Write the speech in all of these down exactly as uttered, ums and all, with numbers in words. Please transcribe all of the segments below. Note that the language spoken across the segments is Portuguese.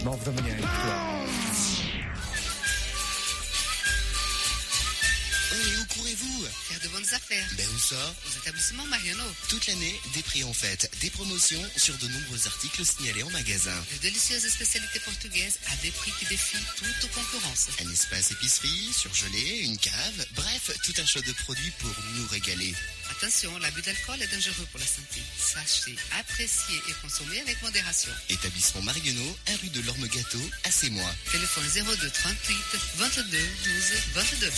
nove da manhã em Portugal. Oh, où courez-vous? Faire de bonnes affaires. Ben où ça? Aux établissements Mariano. Toute l'année, des prix en fête, des promotions sur de nombreux articles signalés en magasin. De délicieuses spécialités portugaises à des prix qui défient toute concurrence. Un espace épicerie, surgelé, une cave, bref, tout un choix de produits pour nous régaler. Attention, l'abus d'alcool est dangereux pour la santé. Sachez, apprécier et consommer avec modération. Établissement Mariano, un rue de l'Orme Gâteau, à Sémois. Téléphone zéro deux trente-huit vingt-deux douze vingt-deux.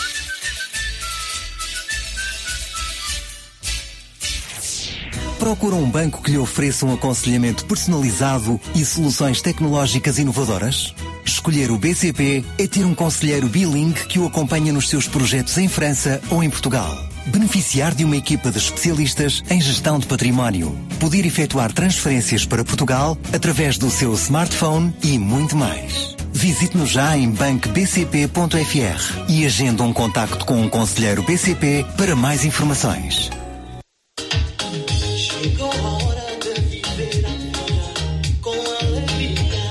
Procura um banco que lhe ofereça um aconselhamento personalizado e soluções tecnológicas inovadoras? Escolher o B C P é ter um conselheiro bilingue que o acompanha nos seus projetos em França ou em Portugal. Beneficiar de uma equipa de especialistas em gestão de património. Poder efetuar transferências para Portugal através do seu smartphone e muito mais. Visite-nos já em banco b c p ponto f r e agenda um contacto com um conselheiro B C P para mais informações. Chegou a hora de viver a vida com alegria.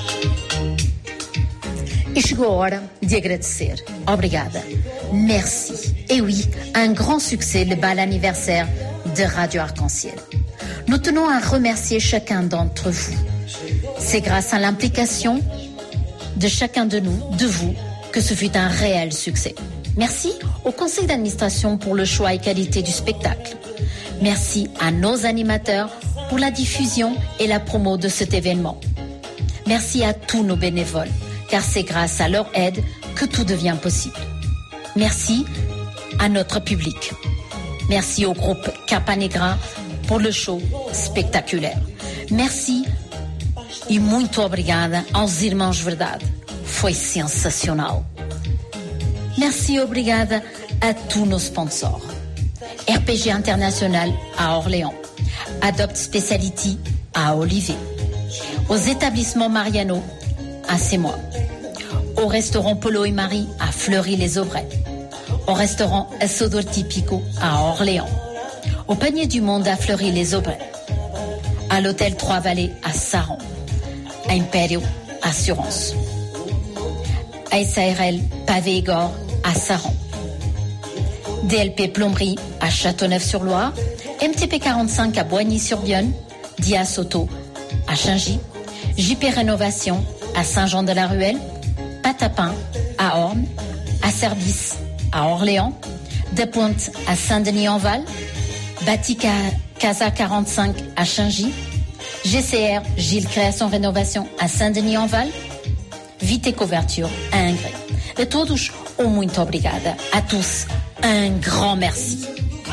E chegou a hora de agradecer. Obrigada. Merci. Et oui, un grand succès, le bal anniversaire de Radio Arc-en-Ciel. Nous tenons à remercier chacun d'entre vous. C'est grâce à l'implication de chacun de nous, de vous, que ce fut un réel succès. Merci au conseil d'administration pour le choix et qualité du spectacle. Merci à nos animateurs pour la diffusion et la promo de cet événement. Merci à tous nos bénévoles, car c'est grâce à leur aide que tout devient possible. Merci à notre public. Merci au groupe Capa Negra pour le show spectaculaire. Merci e muito obrigada aos Irmãos Verdade. Foi sensacional. Merci et obrigada à tous nos sponsors. R P G International à Orléans. Adopt Speciality à Olivet. Aux établissements Mariano à Sémois. Au restaurant Polo et Marie à Fleury-les-Aubrais. Au restaurant Sodor Tipico à Orléans. Au Panier du Monde à Fleury-les-Aubrais. À l'hôtel Trois-Vallées à Saran. À Império Assurance. À S A R L Pavé Igor à Saran. D L P Plomberie à Châteauneuf-sur-Loire. M T P quarante-cinq à Boigny-sur-Vienne. Dia Soto à Changy. J P Rénovation à Saint-Jean-de-la-Ruelle. Patapin à Orne. À Service à Orléans. De Pointe à Saint-Denis-en-Val. Batica Casa quarante-cinq à Changy. G C R Gilles Création Rénovation à Saint-Denis-en-Val. Vite Couverture à Ingré. De todos, um muito obrigada. A tous, un grand merci.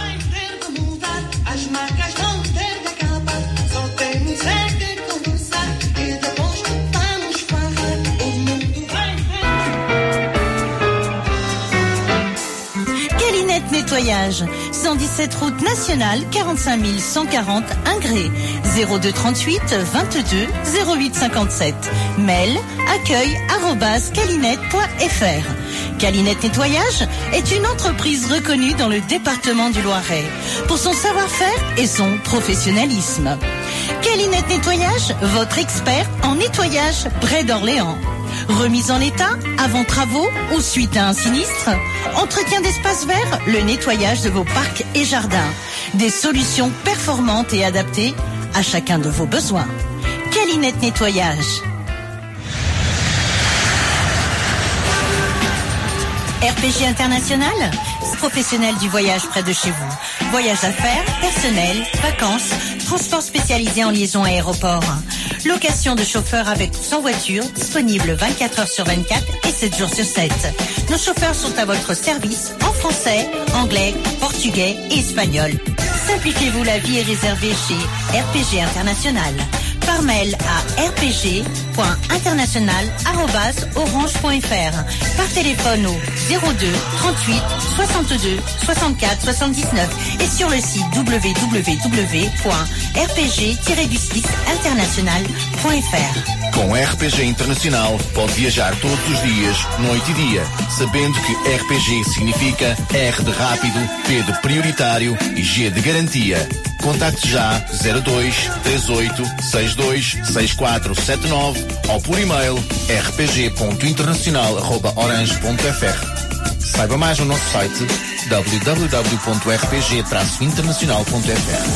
Calinette Nettoyage, cent dix-sept route nationale, quarante-cinq mille cent quarante Ingré, zéro deux trente-huit vingt-deux zéro huit cinquante-sept. Mail accueil arobase calinette point f r. Calinette Nettoyage est une entreprise reconnue dans le département du Loiret pour son savoir-faire et son professionnalisme. Calinette Nettoyage, votre expert en nettoyage près d'Orléans. Remise en état, avant travaux ou suite à un sinistre, entretien d'espaces verts, le nettoyage de vos parcs et jardins. Des solutions performantes et adaptées à chacun de vos besoins. Calinette Nettoyage. R P G International, professionnel du voyage près de chez vous. Voyage d'affaires, personnel, vacances, transport spécialisé en liaison aéroport. Location de chauffeurs avec ou sans voiture, disponible vingt-quatre heures sur vingt-quatre et sept jours sur sept. Nos chauffeurs sont à votre service en français, anglais, portugais et espagnol. Simplifiez-vous la vie et réservez chez R P G International. Par mail à r p g point international arobase orange point f r. Par téléphone au zéro deux trente-huit soixante-deux soixante-quatre soixante-dix-neuf et sur le site w w w point r p g tiret du six international point f r. Com R P G Internacional pode viajar todos os dias, noite e dia, sabendo que R P G significa R de rápido, P de prioritário e G de garantia. Contacte já zero dois três oito seis dois seis quatro sete nove ou por e-mail r p g ponto internacional arroba orange ponto f r. Saiba mais no nosso site w w w ponto r p g traço internacional ponto f r.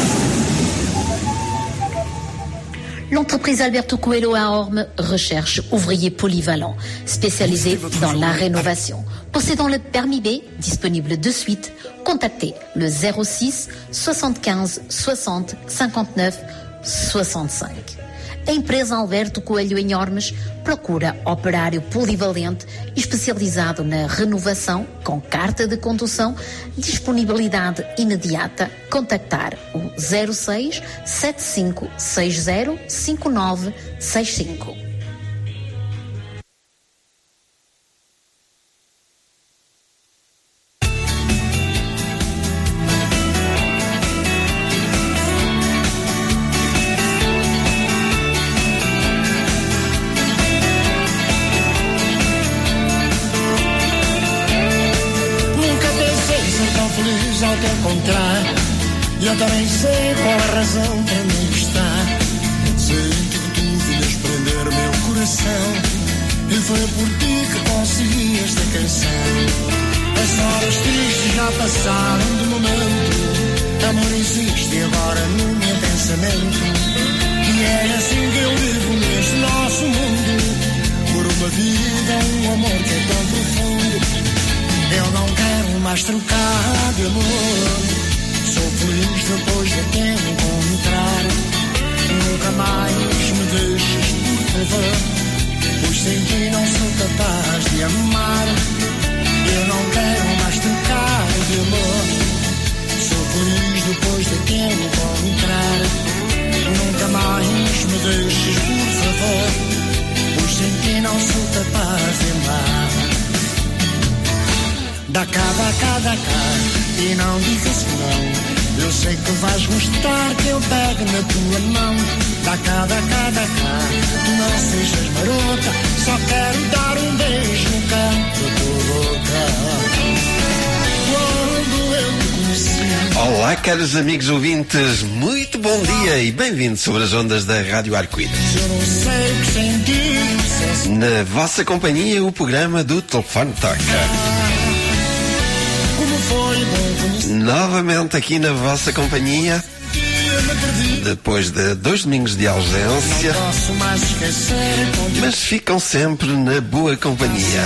L'entreprise Alberto Coelho à Orme recherche ouvriers polyvalents, spécialisés dans la rénovation. Possédant le permis B, disponible de suite, contactez le zero six soixante-quinze soixante cinquante-neuf soixante-cinq. A empresa Alberto Coelho em Ormes procura operário polivalente especializado na renovação com carta de condução, disponibilidade imediata. Contactar o zero seis sete cinco seis zero cinco nove seis cinco. Ao te encontrar, eu também sei qual a razão para me gostar. Sei que tu vinhas prender meu coração e foi por ti que consegui esta canção. As horas tristes já passaram do momento, amor existe agora no meu pensamento. E é assim que eu vivo neste nosso mundo, por uma vida, um amor que é tão profundo. Eu não quero mais trocar de amor. Sou feliz depois de te encontrar. Nunca mais me deixes, por favor, pois sem ti não sou capaz de amar. Eu não quero mais trocar de amor. Sou feliz depois de te encontrar. Nunca mais me deixes, por favor, pois sem ti não sou capaz de amar. Dá cá, dá cá, dá cá, e não digas não. Eu sei que vais gostar que eu pegue na tua mão. Dá cá, dá cá, dá cá, tu não sejas marota. Só quero dar um beijo no canto da tua boca. Quando eu te conheci. Olá, caros amigos ouvintes, muito bom dia e bem-vindos sobre as ondas da Rádio Arco-Íris. Eu não sei o que senti. Na vossa companhia, o programa do Telefone Toca. Novamente aqui na vossa companhia, depois de dois domingos de ausência, mas ficam sempre na boa companhia.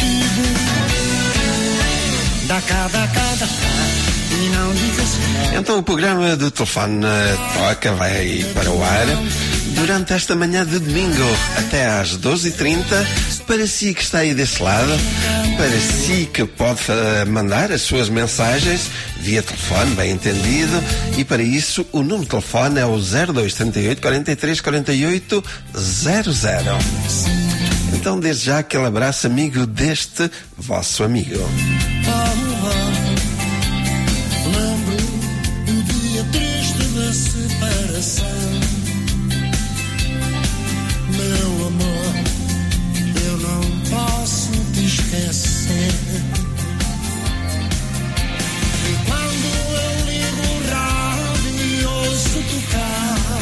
Então o programa do Telefone Toca vai para o ar durante esta manhã de domingo até às doze e trinta, para si que está aí desse lado, para si que pode mandar as suas mensagens via telefone, bem entendido, e para isso o número de telefone é o zero dois trinta e oito quarenta e três quarenta e oito zero zero. Então desde já aquele abraço amigo deste vosso amigo. Lembro o dia triste da separação. Meu amor, eu não posso te esquecer. E quando eu ligo o rádio e ouço tocar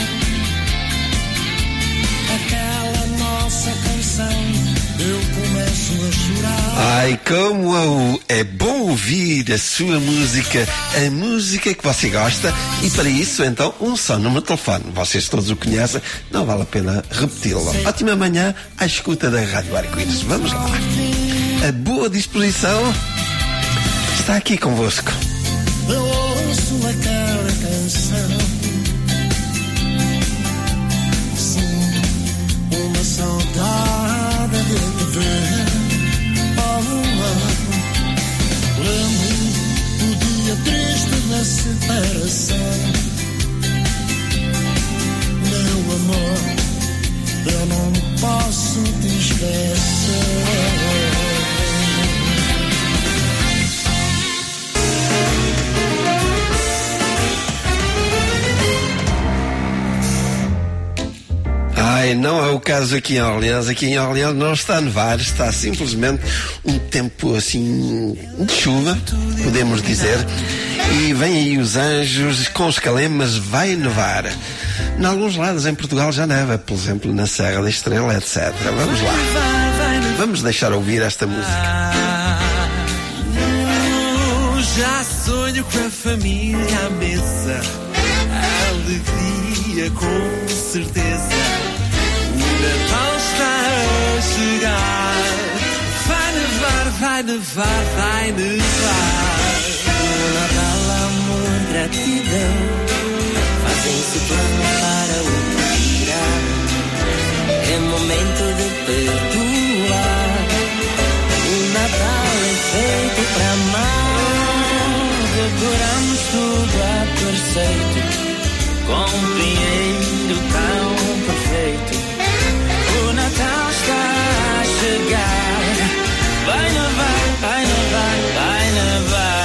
aquela nossa canção, eu começo a chorar. Ai, como é bom ouvir a sua música, a música que você gosta, e para isso, então, um só número de telefone. Vocês todos o conhecem, não vale a pena repeti-lo. Ótima manhã à escuta da Rádio Arco-Íris. Vamos lá. A boa disposição está aqui convosco. Eu ouço aquela canção, sinto uma saudade de te ver. Lembro o dia triste da separação. Meu amor, eu não posso te esquecer. Ai, não é o caso aqui em Orleans. Aqui em Orleans não está a nevar, está simplesmente um tempo assim de chuva, podemos dizer. E vêm aí os anjos com os calemas, vai nevar. Em alguns lados em Portugal já neva, por exemplo na Serra da Estrela, etcétera. Vamos lá. Vamos deixar ouvir esta música. Já sonho com a família à mesa, alegria com certeza. O Natal está a chegar. Vai nevar, vai nevar, vai nevar. No Natal, amor, gratidão fazem-se planos para o tirar. É momento de perdoar. O Natal é feito para amar. Decoramos tudo a perfeito, compreendo tão perfeito. O Natal está a chegar. Vai nevar, vai nevar, vai nevar.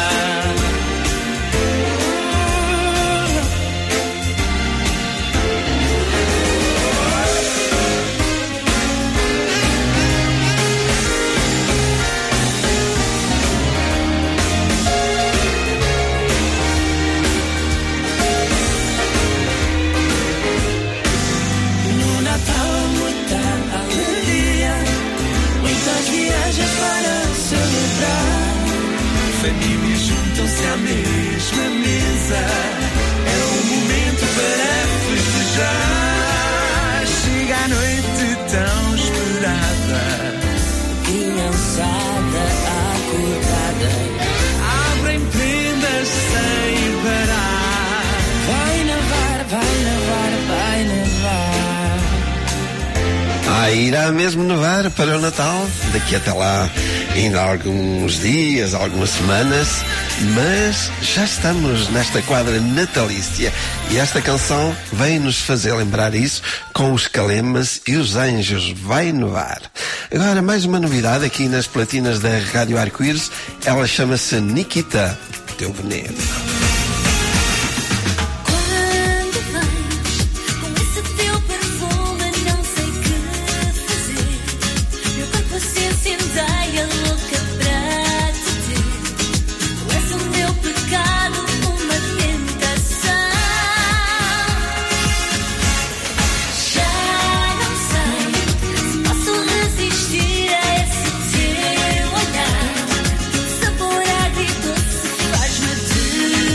Famílias juntam-se à mesma mesa. É um momento para festejar. Chega a noite tão esperada. Criançada acordada, abrem prendas sem parar. vai nevar, vai nevar, vai nevar. Ah, irá mesmo nevar para o Natal. Daqui até lá ainda há alguns dias, algumas semanas, mas já estamos nesta quadra natalícia e esta canção vem nos fazer lembrar isso com os calemas e os anjos. Vai nevar. Agora mais uma novidade aqui nas platinas da Rádio Arco-Íris. Ela chama-se Nikita, Teu Veneno. Sabor agridoce faz-me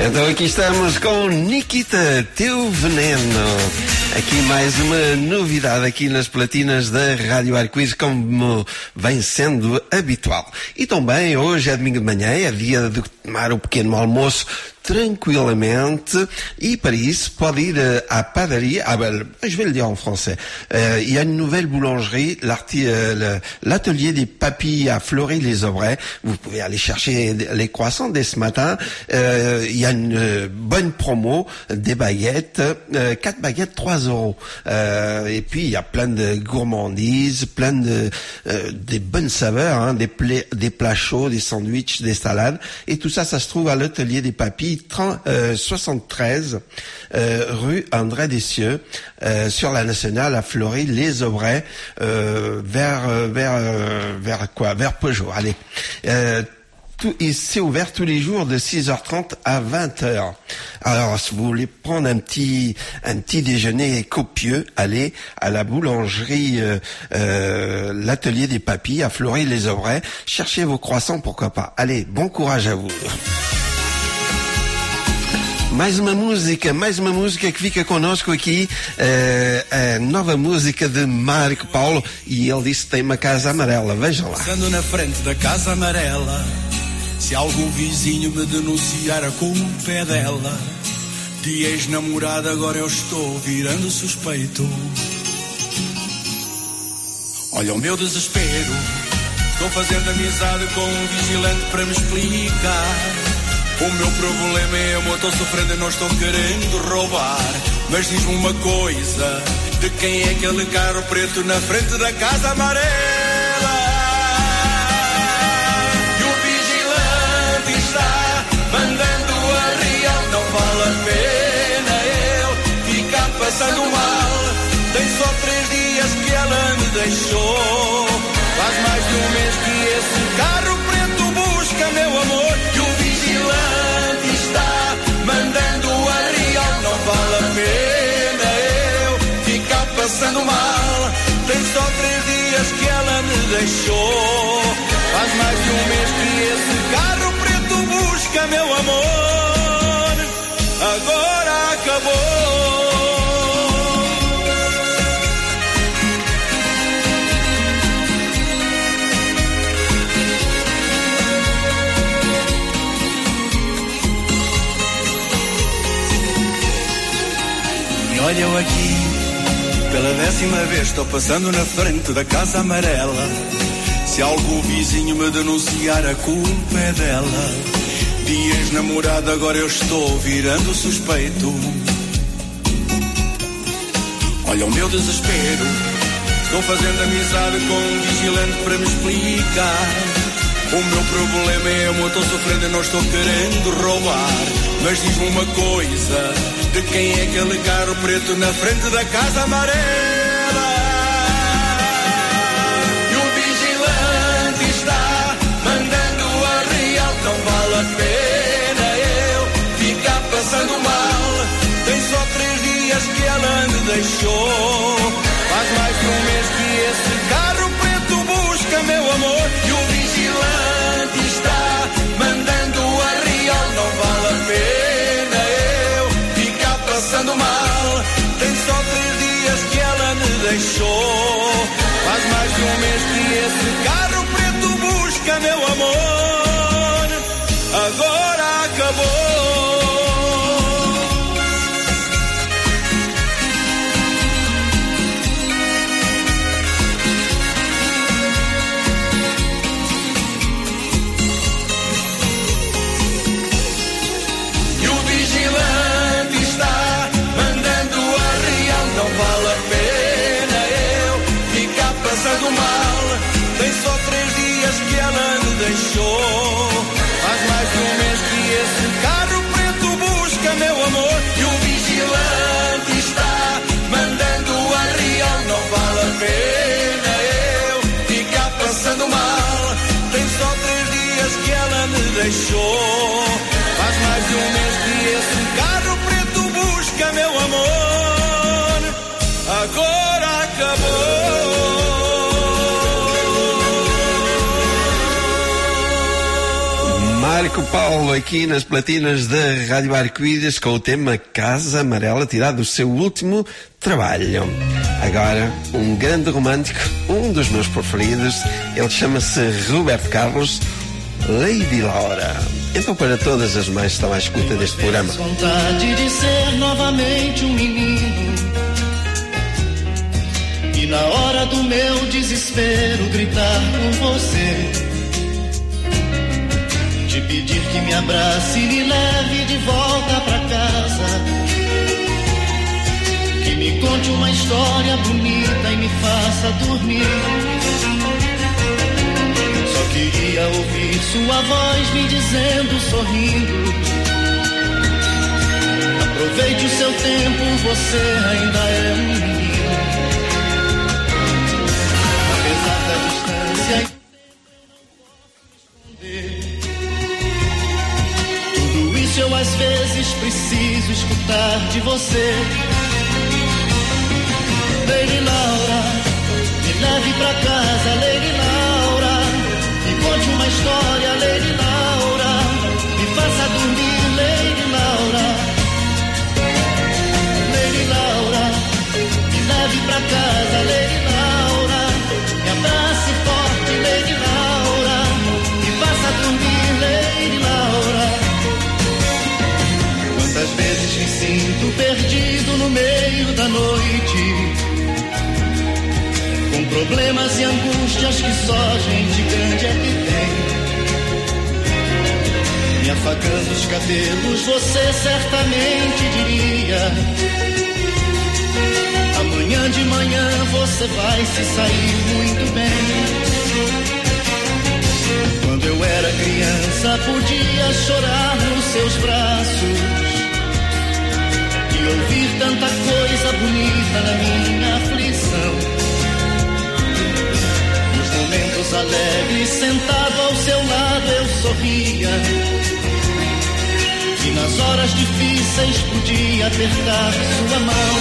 Então aqui estamos com Nikita, Teu Veneno. Aqui mais uma novidade aqui nas platinas da Rádio Arco-Íris, como vem sendo habitual. E também hoje é domingo de manhã, é dia de tomar o pequeno almoço tranquilamente, e para isso pode ir uh, à padaria. Ah ben, je vais le dire en français. Euh, il y a une nouvelle boulangerie, euh, l'atelier des papilles à Fleury-les-Aubrais. Vous pouvez aller chercher les croissants dès ce matin. Euh, il y a une euh, bonne promo, des baguettes, euh, quatre baguettes, trois euros. Euh, et puis il y a plein de gourmandises, plein de euh, des bonnes saveurs, hein, des, plats, des plats chauds, des sandwichs, des salades. Et tout ça, ça se trouve à l'atelier des papilles, trente, euh, soixante-treize euh, rue André Dessieux, euh, sur la nationale à Fleury-les-Aubrais, euh, vers vers euh, vers quoi, vers Peugeot. Allez. Euh, Tout, et c'est ouvert tous les jours de six heures trente à vingt heures. Alors, si vous voulez prendre un petit, un petit déjeuner copieux, allez à la boulangerie, euh, euh, l'atelier des papilles à Fleury-les-Aubrais. Cherchez vos croissants, pourquoi pas. Allez, bon courage à vous. Mais uma música, mais uma música que fica conosco aqui, uh, a nova música de Marco Paulo, e ele disse que tem uma casa amarela. Vejam lá. Passando na frente da casa amarela, se algum vizinho me denunciar, a culpa é dela. De ex-namorada agora eu estou virando suspeito. Olha o meu desespero, estou fazendo amizade com um vigilante para me explicar. O meu problema é eu estou sofrendo e não estou querendo roubar. Mas diz-me uma coisa, de quem é aquele carro preto na frente da casa amarela? E o vigilante está mandando a real, não vale a pena eu ficar passando mal. Tem só três dias que ela me deixou, faz mais de um mês que esse carro preto busca meu amor. E o vigilante está mandando a real, não vale a pena eu ficar passando mal. Tem só três dias que ela me deixou, faz mais de um mês que esse carro preto busca meu amor. Agora acabou. Olha eu aqui, pela décima vez estou passando na frente da casa amarela. Se algum vizinho me denunciar, a culpa é dela. De ex-namorada agora eu estou virando suspeito. Olha o meu desespero, estou fazendo amizade com um vigilante para me explicar. O meu problema é eu estou sofrendo e não estou querendo roubar. Mas diz-me uma coisa, de quem é aquele carro preto na frente da casa amarela? E o vigilante está mandando a real, não vale a pena eu ficar passando mal. Tem só três dias que ela me deixou, faz mais de um mês que esse carro preto busca meu amor. E o vigilante está mandando a real, não vale a pena eu ficar passando mal. Tem só três dias que ela me deixou, faz mais de um mês que esse carro preto busca meu amor. Agora acabou. Passando mal, tem só três dias que ela me deixou, faz mais de um mês que esse carro preto busca meu amor. E o vigilante está mandando a real, não vale a pena eu ficar passando mal. Tem só três dias que ela me deixou, faz mais de um mês que esse carro preto busca meu amor. Agora acabou. Marco Paulo aqui nas platinas da Rádio Arco-Íris com o tema Casa Amarela, tirado do seu último trabalho. Agora, um grande romântico, um dos meus preferidos, ele chama-se Roberto Carlos, Lady Laura. Então, para todas as mães que estão à escuta deste programa. Vontade de ser novamente um menino, e na hora do meu desespero gritar com você, te pedir que me abrace e me leve de volta pra casa, que me conte uma história bonita e me faça dormir. Só queria ouvir sua voz me dizendo, sorrindo, aproveite o seu tempo, você ainda é um menino. Apesar da distância e tudo isso eu às vezes preciso escutar de você. Lady Laura, me leve pra casa, Lady Laura, me conte uma história, Lady Laura, me faça dormir, Lady Laura. Lady Laura, me leve pra casa, Lady Laura, me abrace forte, Lady Laura, me faça dormir, Lady Laura. Quantas vezes me sinto perdido no meio da noite, com problemas e angústias que só gente grande é que tem. Me afagando os cabelos, você certamente diria, amanhã de manhã você vai se sair muito bem. Quando eu era criança podia chorar nos seus braços e ouvir tanta coisa bonita na minha aflição. Momentos alegres, sentado ao seu lado eu sorria, e nas horas difíceis podia apertar sua mão.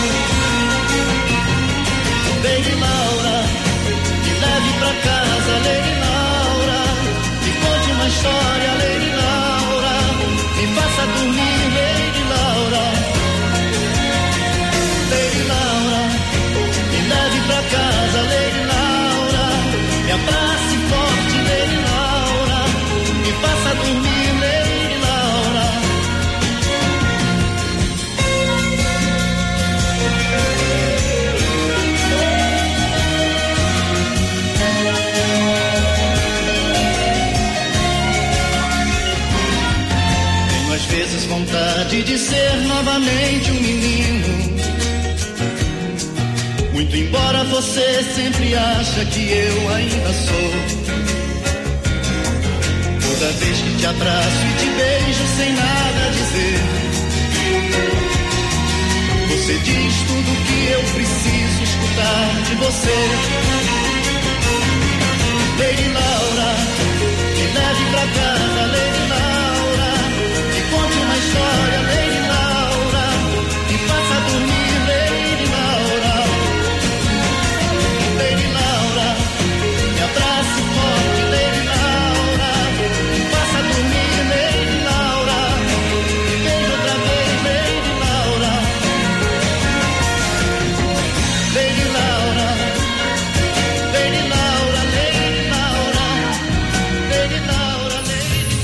Lady Laura, me leve pra casa, Lady Laura, me conte uma história, Lady Laura, me faça dormir, Lady Laura. Lady Laura, me leve pra casa, Lady Laura, me abrace forte, Lady Laura, me faça dormir, Lady Laura. Tenho às vezes vontade de ser novamente um menino, muito embora você sempre acha que eu ainda sou. Toda vez que te abraço e te beijo sem nada dizer, você diz tudo que eu preciso escutar de você. Lady Laura, me leve pra casa, Lady Laura, me conte uma história, Lady Laura, me faça dormir, Lady Laura. Lady Laura, me abrace forte, Lady Laura, me faça dormir, Lady Laura, me beije outra vez, Lady Laura. Lady Laura, Lady Laura, Lady Laura, Lady Laura, Lady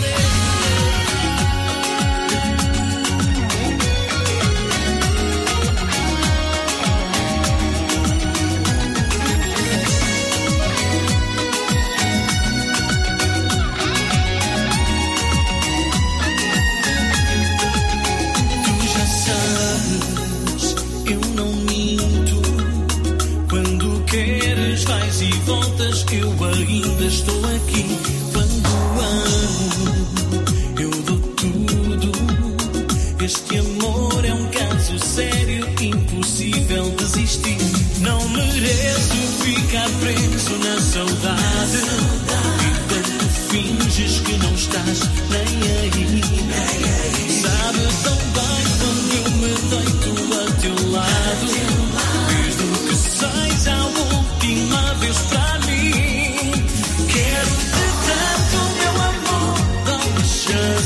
vais e voltas, eu ainda estou aqui. Quando amo, eu dou tudo. Este amor é um caso sério, impossível desistir. Não mereço ficar preso na saudade, e tanto finges que não estás nem aí. Sabe tão bem quando eu me deito a teu lado, mesmo que seja a última vez pra mim. Quero-te tanto, meu amor, não me chame.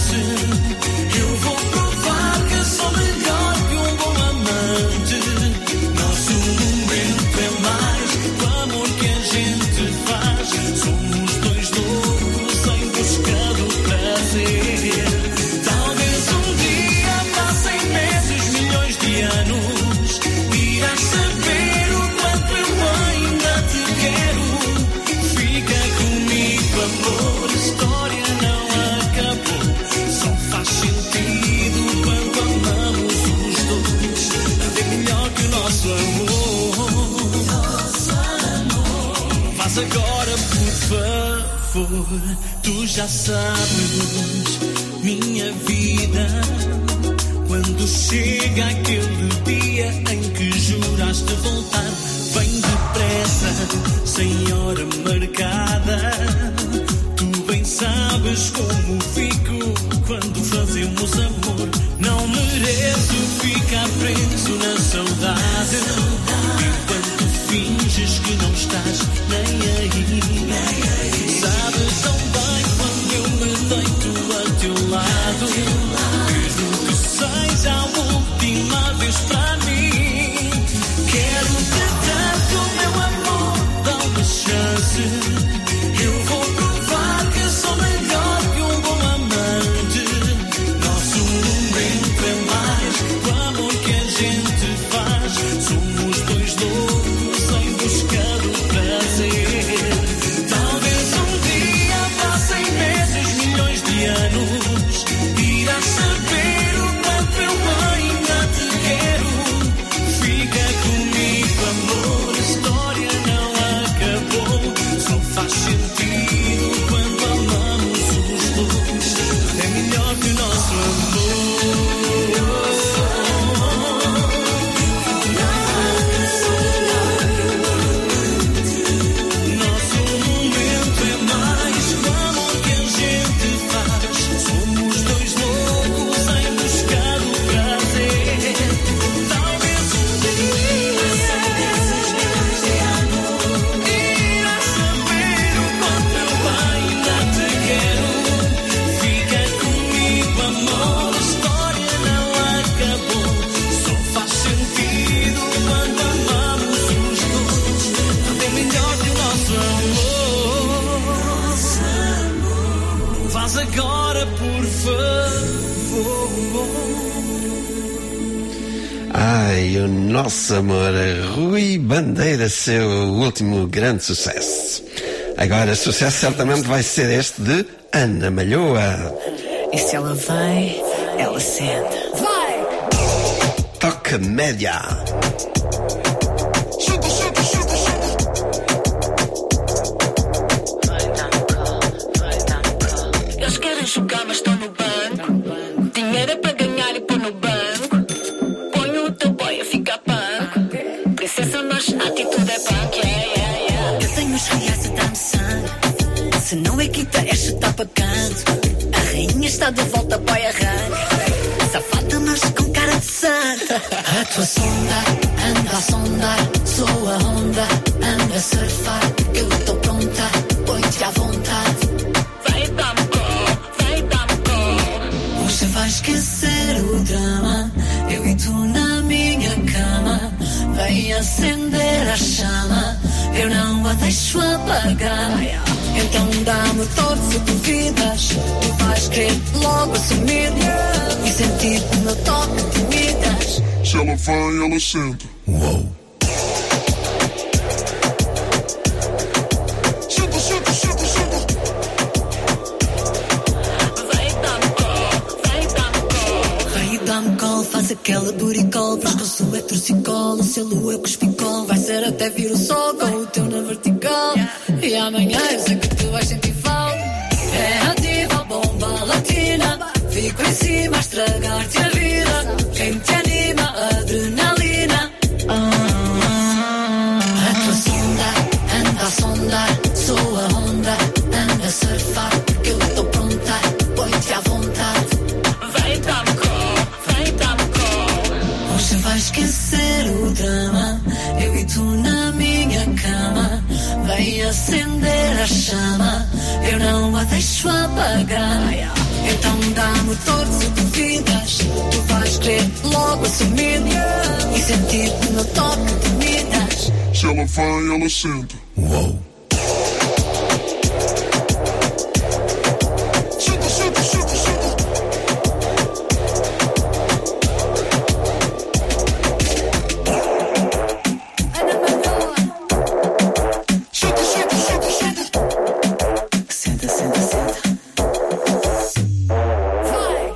chance. Eu vou provar que sou melhor que um bom amante. Nosso momento é mais o amor que a gente faz. Somos dois loucos em busca do prazer. Talvez um dia passem meses, milhões de anos. Irás saber o quanto eu ainda te quero. Fica comigo, amor, a história não acabou. Só faz sentido quando amamos os dois. Nada é melhor que o nosso amor. Nosso amor. Faz agora, por favor. Tu já sabes, minha vida, quando chega aquele dia em que juraste voltar, vem depressa, sem hora marcada. Tu bem sabes como fico quando fazemos amor. Não mereço ficar preso na saudade, enquanto finges que não estás nem aí. Sabes tão bem quando eu me deito a teu lado. Mesmo que seja a última vez para mim, quero-te tanto, meu amor, dá uma chance. Eu vou provar que sou melhor que um bom amante. Nosso momento é mais o amor que a gente faz. Somos dois loucos em busca do prazer. Talvez um dia passem meses, milhões de anos. Irás saber o quanto eu ainda te quero. Fica comigo, amor, a história não acabou. Só faz sentido quando amamos os dois. É melhor que o nosso amor. Nosso momento é mais o amor que a gente faz. Somos dois loucos em busca do prazer. Talvez um dia irás saber o quanto eu ainda te quero. Fica comigo, amor, a história não acabou. Só faz sentido quando amamos os dois. Nada é melhor que o nosso amor. Faz agora, por favor. Ai, o nosso amor, Rui Bandeira, seu último grande sucesso. Agora, sucesso certamente vai ser este de Ana Malhoa. E se ela vem, ela senta. Vai! Toque média. Eles querem jogar, mas estão no banco. Dinheiro é para ganhar e pôr no banco. Põe o teu boy a ficar panco. Princesa, mas a atitude é punk. Yeah, yeah, yeah. Eu tenho os reais a dar-me sangue. Se não é quinta, é chutar para canto. A rainha está de volta, boy, arranca. Safada, mas com cara de santa. A tua sonda anda a sondar. Sou a onda, anda a surfar. Eu estou pronta, põe-te à vontade. Vai dar-me cor, vai dar-me cor. Hoje vai esquecer o drama. Eu e tu na minha cama. Vem acender a chama. Eu não a deixo apagar. Então dá-me todo se duvidas. Tu vais querer logo assumir e sentir o meu toque de migas. Se ela vem, ela senta. Uou. Senta, senta, senta, senta. Vai dar-me call, vai dar-me call. Vai dar-me call, faz aquela booty call. Pescoço é torcicolo, o selo é cuspicol. Vai ser até vir o sol com o teu na vertical. E amanhã eu sei que tu vais sentir falta. É ativa, bomba latina. Fico em cima a estragar-te a vida. Quem te anima, adrenalina. Ah, a tua sonda anda a sondar. Sou a onda, anda a surfar. Que eu estou pronta, põe-te à vontade. Vai dar-me call, vai dar-me call. Hoje vai esquecer o drama. Eu e tu na minha cama. Vem acender a chama. Eu não a deixo apagar. Então dá logo sumida e sentir o meu toque de Midas. Se ela vem, ela senta. Uou! Senta, senta, senta, senta. Ana Malhoa. Senta, senta, senta, senta. Senta, senta, senta. Vai.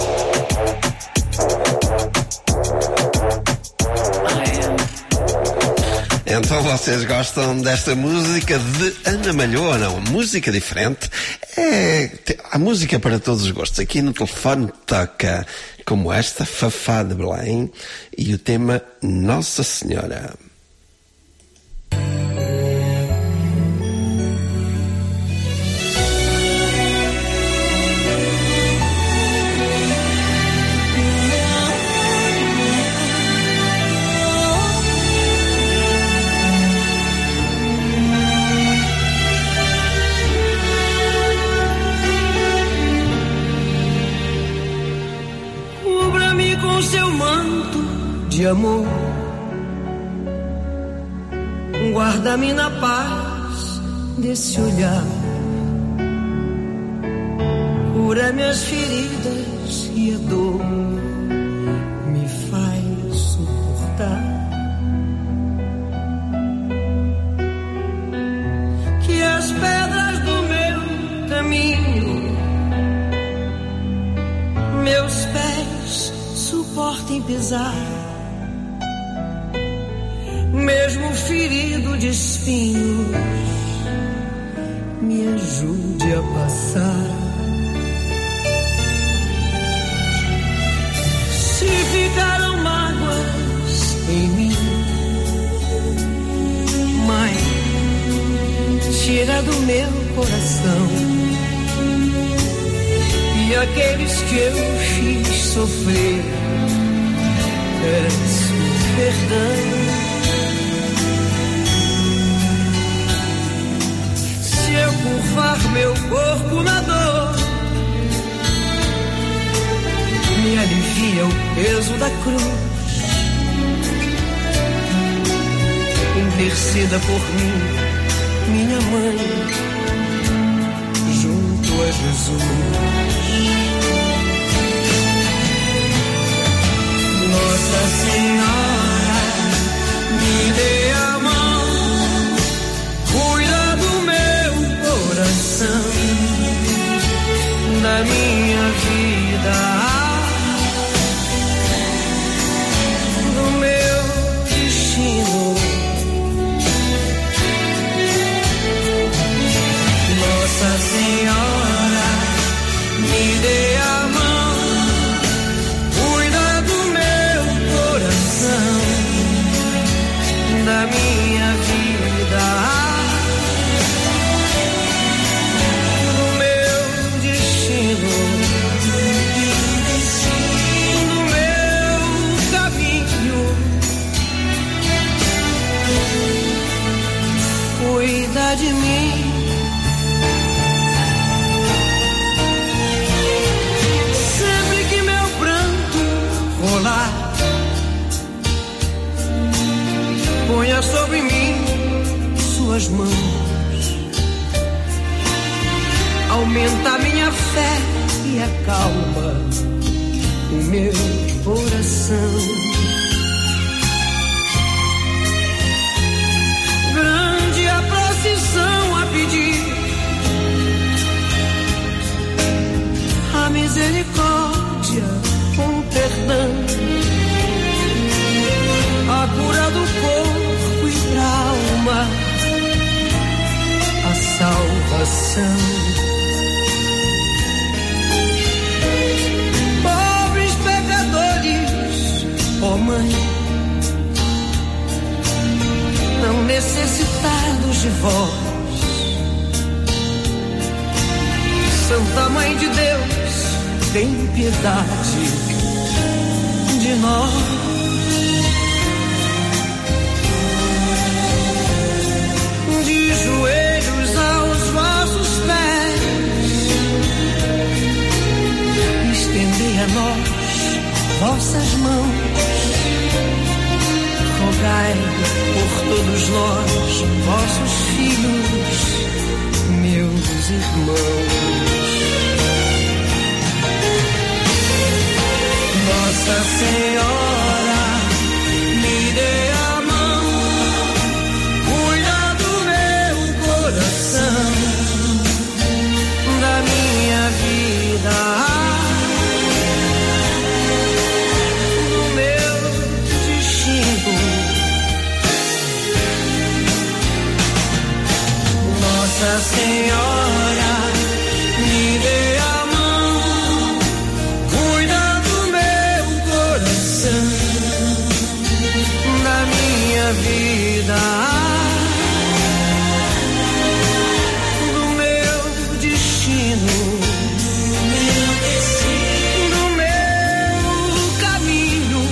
Então vocês gostam desta música de Ana Malhoa, não? Música diferente. É, há música para todos os gostos. Aqui no telefone toca como esta, Fafá de Belém, e o tema Nossa Senhora. Cubra-me com seu manto de amor, guarda-me na paz desse olhar, cura minhas feridas e a dor me faz suportar. Que as pedras do meu caminho meus pés suportem pisar, mesmo ferido de espinhos, me ajude a passar. Se ficaram mágoas em mim, Mãe, tira do meu coração. E aqueles que eu fiz sofrer, peço perdão. Se eu curvar meu corpo na dor, me alivia o peso da cruz. Interceda por mim, minha mãe, junto a Jesus. Nossa Senhora, me dê a mão, cuida do meu coração, da minha vida, do meu destino. Nossa Senhora, me dê a mão, da minha vida, do meu destino, do meu caminho. Cuida de mim. Sempre que meu pranto rolar, ponha sobre mim suas mãos, aumenta minha fé e acalma o meu coração. Grande a procissão a pedir a misericórdia com perdão, a cura do corpo e da alma, a salvação. Pobres pecadores, ó Mãe, tão necessitados de vós, Santa Mãe de Deus, tem piedade de nós. De joelhos aos vossos pés, estendei a nós vossas mãos. Rogai por todos nós, vossos filhos, meus irmãos. Nossa Senhora, me dê a mão, cuida do meu coração, da minha vida, do meu destino. Nossa Senhora, me dê a mão, cuida do meu coração, da minha vida, do meu destino, do meu caminho.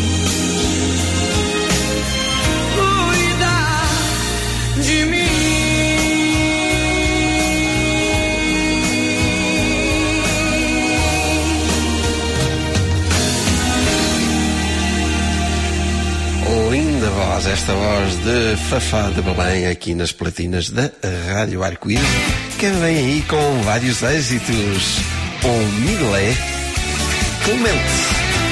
Cuida de mim. Linda voz, esta voz de Fafá de Belém aqui nas platinas da Rádio Arco-Íris, que vem aí com vários êxitos. O Miguelé Clemente.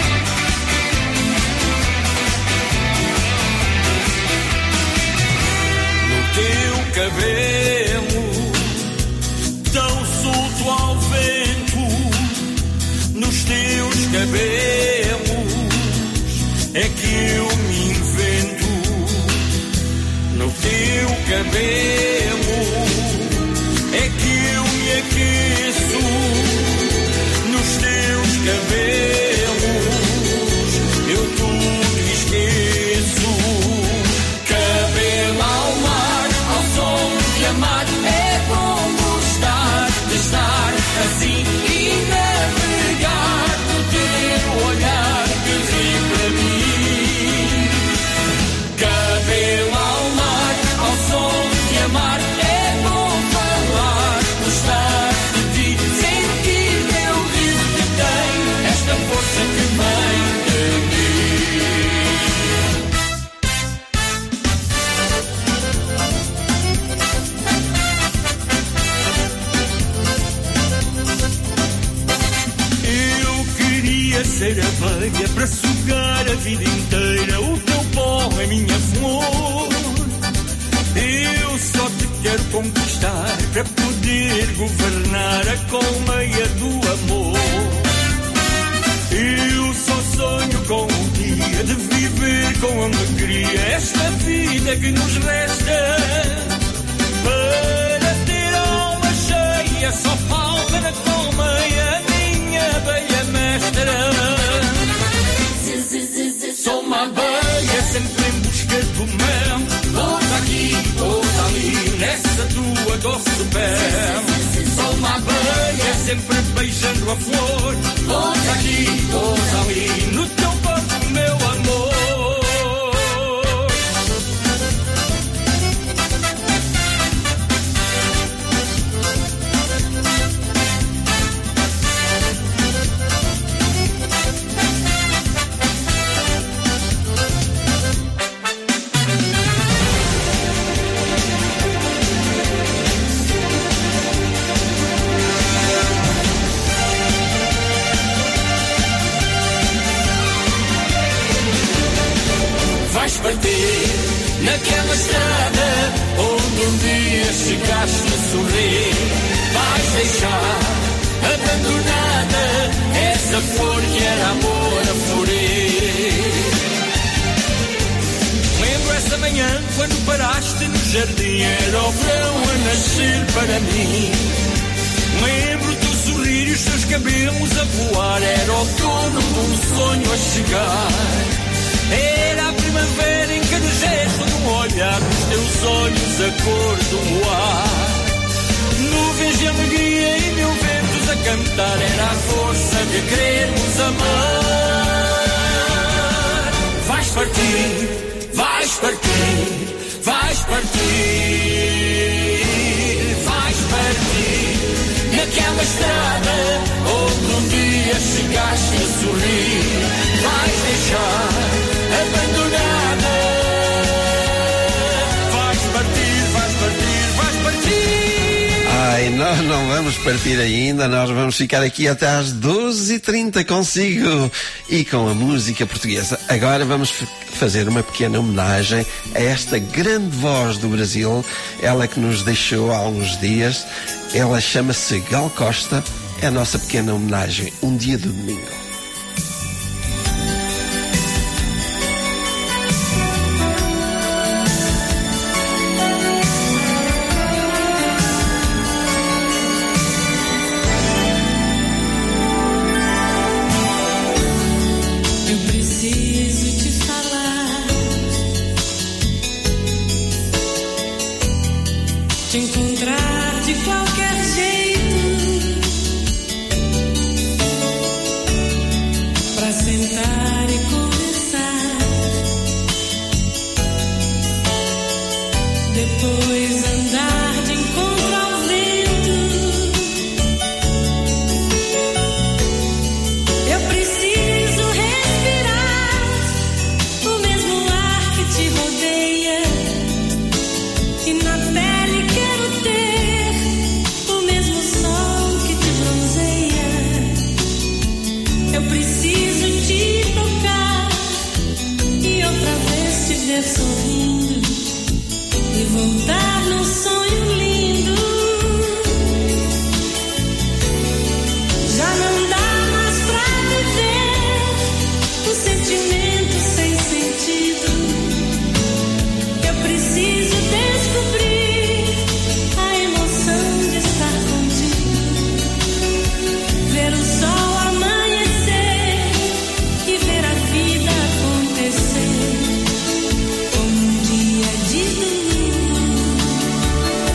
No teu cabelo, tão solto ao vento, nos teus cabelos é que eu me invento. No teu cabelo é que eu me aqueço. Nos teus cabelos eu tudo esqueço. Cabelo ao mar, ao som de amar, é bom gostar de estar assim e navegar no teu olhar que ri para mim. Cabelo ao mar, ao som de amar, é bom falar, gostar de ti, sentir teu riso que tem esta força que vem de mim. Eu queria ser abelha para sugar a vida inteira o teu pó, a minha flor. Eu só te quero conquistar para poder governar a colmeia do amor. Eu só sonho com o dia de viver com alegria esta vida que nos resta. Para ter alma cheia só falta na colmeia a minha abelha mestra. Sou uma abelha sempre em busca do mel, pousa aqui, pousa ali, nessa tua doce pele. Sou uma abelha sempre beijando a flor, pousa aqui, pousa ali, no teu corpo, meu amor. Vais partir naquela estrada onde um dia chegaste a sorrir. Vais deixar abandonada essa flor que era amor a florir. Lembro essa manhã quando paraste no jardim, era o verão a nascer para mim. Lembro o teu sorrir e os teus cabelos a voar, era o outono de um sonho a chegar. Era a primavera em cada gesto de um olhar, nos teus olhos a cor do luar. Nuvens de alegria e mil ventos a cantar, era a força de querermos amar. Vais partir, vais partir, vais partir, vais partir naquela estrada onde um dia chegaste a sorrir. Vais não vamos partir ainda, nós vamos ficar aqui até às doze e trinta consigo e com a música portuguesa. Agora vamos fazer uma pequena homenagem a esta grande voz do Brasil, ela que nos deixou há uns dias. Ela chama-se Gal Costa, é a nossa pequena homenagem, um dia de domingo. Te encontrar de qualquer jeito, pra sentar e conversar, depois andar de encontro ao vento. Eu preciso respirar o mesmo ar que te rodeia, e na pele quero ter o mesmo sol que te bronzeia. Eu preciso te tocar e outra vez te ver sorrindo e voltar num sonho lindo. Já não dá mais pra viver o sentimento sem sentido. Eu preciso descobrir a emoção de estar contigo, ver o sol amanhecer e ver a vida acontecer como um dia de domingo.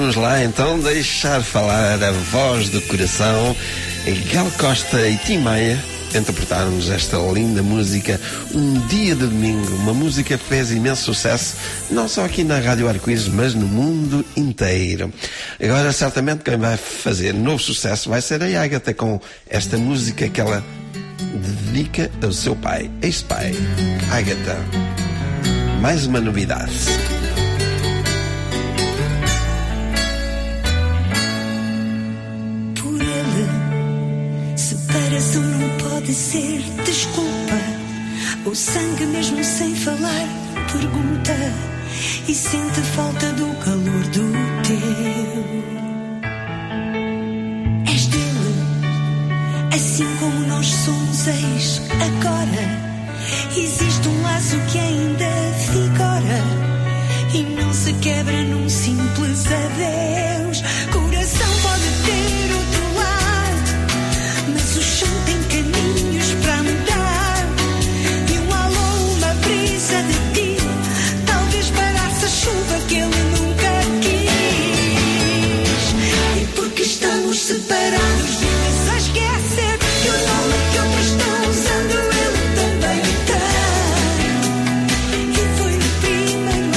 Vamos lá então deixar falar a voz do coração, Gal Costa e Tim Maia, interpretarmos esta linda música, Um Dia de Domingo, uma música que fez imenso sucesso, não só aqui na Rádio Arco-Íris, mas no mundo inteiro. Agora, certamente, quem vai fazer novo sucesso vai ser a Ágata, com esta música que ela dedica ao seu pai, ex-pai. Ágata, mais uma novidade. Por ele, separação não pode ser desculpa. O sangue mesmo sem falar pergunta e sente falta do calor do teu. És dele, assim como nós somos ex agora. Existe um laço que ainda vigora e não se quebra num simples adeus. Coração pode ter outro lado, mas o chão tem caminhos para andar. E um alô, uma brisa de ti, talvez parasse a chuva que ele nunca quis. E porque estamos separados, vives a esquecer que o nome que outros estão usando ele também tem. E foi o primeiro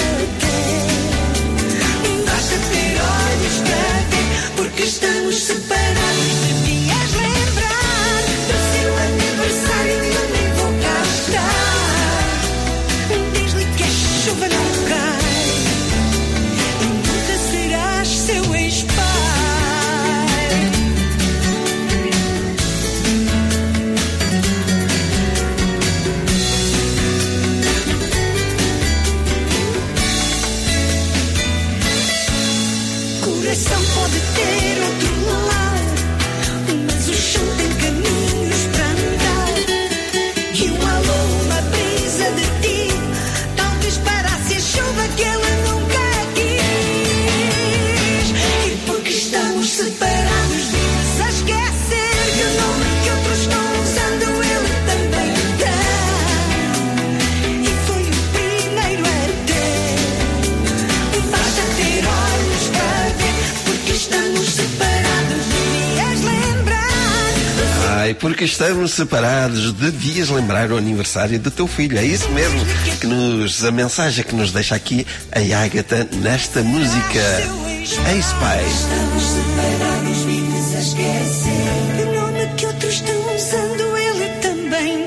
até. Basta ter olhos para ver, porque estamos separados. Devias lembrar do seu aniversário e eu nem vou cá estar. Diz-lhe que a chuva não cai e nunca serás seu ex-pai. Coração pode ter outro lado, mas o chão tem caminhos para andar. E um alô, uma brisa de ti, talvez parasse a chuva que ela nunca quis. E porque estamos separados, vives a esquecer que o nome que outros estão usando ele também tem. E foi o primeiro a ter. Basta ter olhos para ver, porque estamos separados, devias lembrar. Ai, porque estamos separados, devias lembrar o aniversário do teu filho. É isso mesmo, que nos, a mensagem que nos deixa aqui a Ágata nesta música, ex-pai. Estamos separados, vives a esquecer que o nome que outros estão usando ele também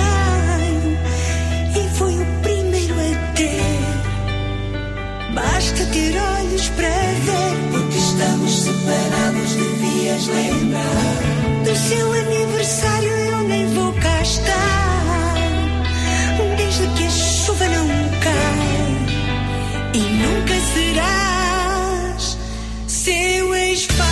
tem. E foi o primeiro a ter. Basta ter olhos para ver, porque estamos separados, devias lembrar do seu aniversário eu nem vou cá estar. Desde que a chuva não cai e nunca serás seu ex-pai.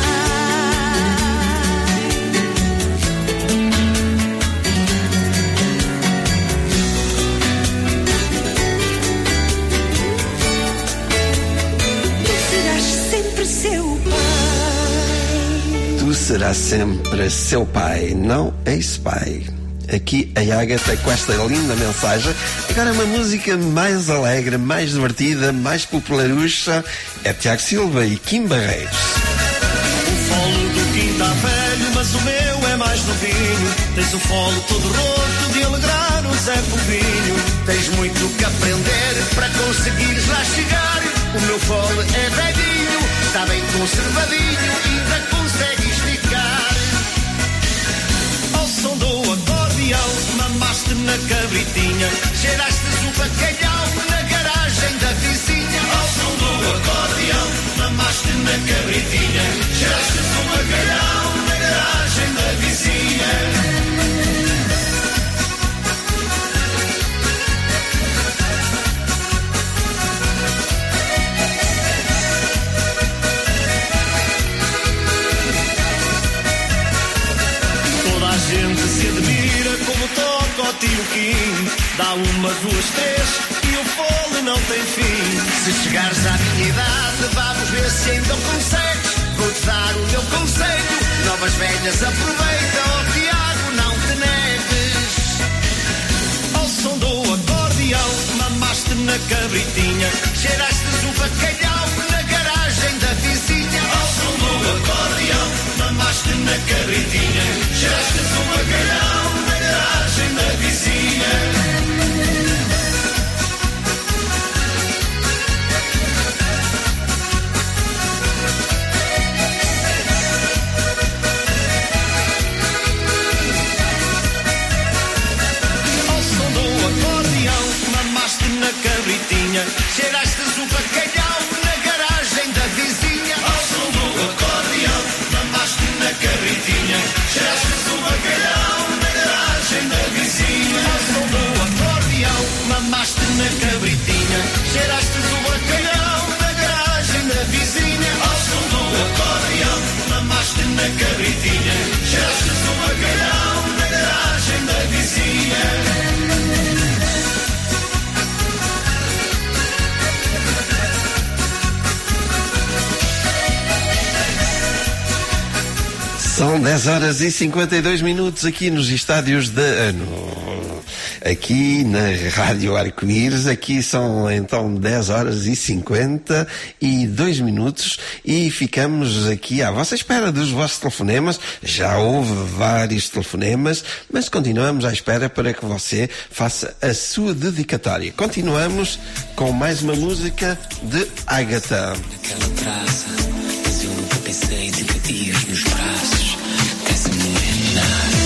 Tu serás sempre seu pai. Tu serás sempre seu pai, não ex-pai. Aqui a Ágata com esta linda mensagem. Agora uma música mais alegre, mais divertida, mais popularucha. É Tiago Silva e Kim Barreiros. O folo do Kim tá velho, mas o meu é mais novinho. Tens o folo todo roto de alegrar o Zé Povinho. Tens muito que aprender para conseguires lá chegar. O meu folo é velhinho, está bem conservadinho, ainda consegues ficar. Ao som do acordeão, mamaste na cabritinha, cheiraste o bacalhau na garagem da vizinha. Ao som do acordeão, mamaste na cabritinha, cheiraste o bacalhau na garagem da vizinha. Gente se admira como toca o tio Kim. Dá uma, duas, três e o fole não tem fim. Se chegares à minha idade, vamos ver se ainda consegues. Vou-te dar o meu conselho, novas velhas aproveita, oh Tiago, não te negues. Ao som do acordeão, mamaste na cabritinha, cheiraste o bacalhau na garagem da vida. na carretinha, cheiraste um bacalhau na garagem da vizinha. Na cabritinha, cheiraste o bacalhau na garagem da vizinha. Ao som do acordeão, mamaste na cabritinha, cheiraste o bacalhau na garagem da vizinha. Ao som do acordeão, mamaste na cabritinha, cheiraste o bacalhau na garagem da vizinha. Ao som do acordeão, mamaste na cabritinha, cheiraste o bacalhau na garagem da vizinha. São dez horas e cinquenta e dois minutos aqui nos estádios de ano. Aqui na Rádio Arco-Íris, aqui são então dez horas e cinquenta e dois minutos e ficamos aqui à vossa espera dos vossos telefonemas. Já houve vários telefonemas, mas continuamos à espera para que você faça a sua dedicatória. Continuamos com mais uma música de Ágata. Naquela praça, mas eu nunca pensei dividir os meus braços dessa morena.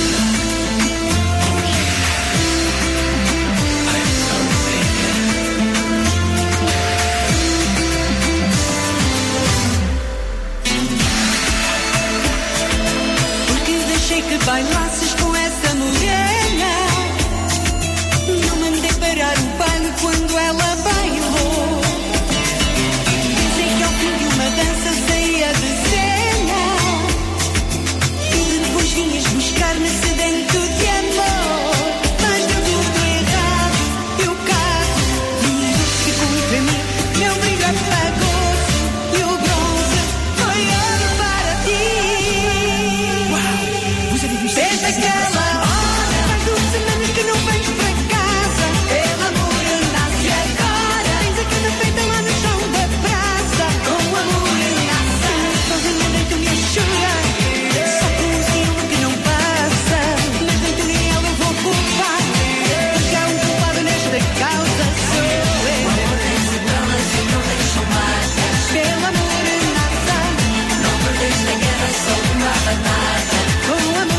Que bailasses com essa morena. Não mandei parar o baile quando ela bailou. Dizem que ao fim de uma dança saía de cena e depois vinhas buscar-me sedento de amor. Mas deu tudo errado e o caso virou-se contra mim. Meu brilho apagou-se e o bronze foi ouro para ti. Desde aquela hora, faz duas semanas que não vens para casa. Pelo amor, nasce agora. Tens a cama feita lá no chão da praça. Com amor, nasce. Sozinha dentro me chora. Só com o ciúme que não passa. Mas dentro nela eu vou culpar. Porque há um culpado nesta causa. Sou eu. Elas e não deixam marcas. Pelo amor, nasce. Não perdeste a guerra, só uma batalha. Com amor.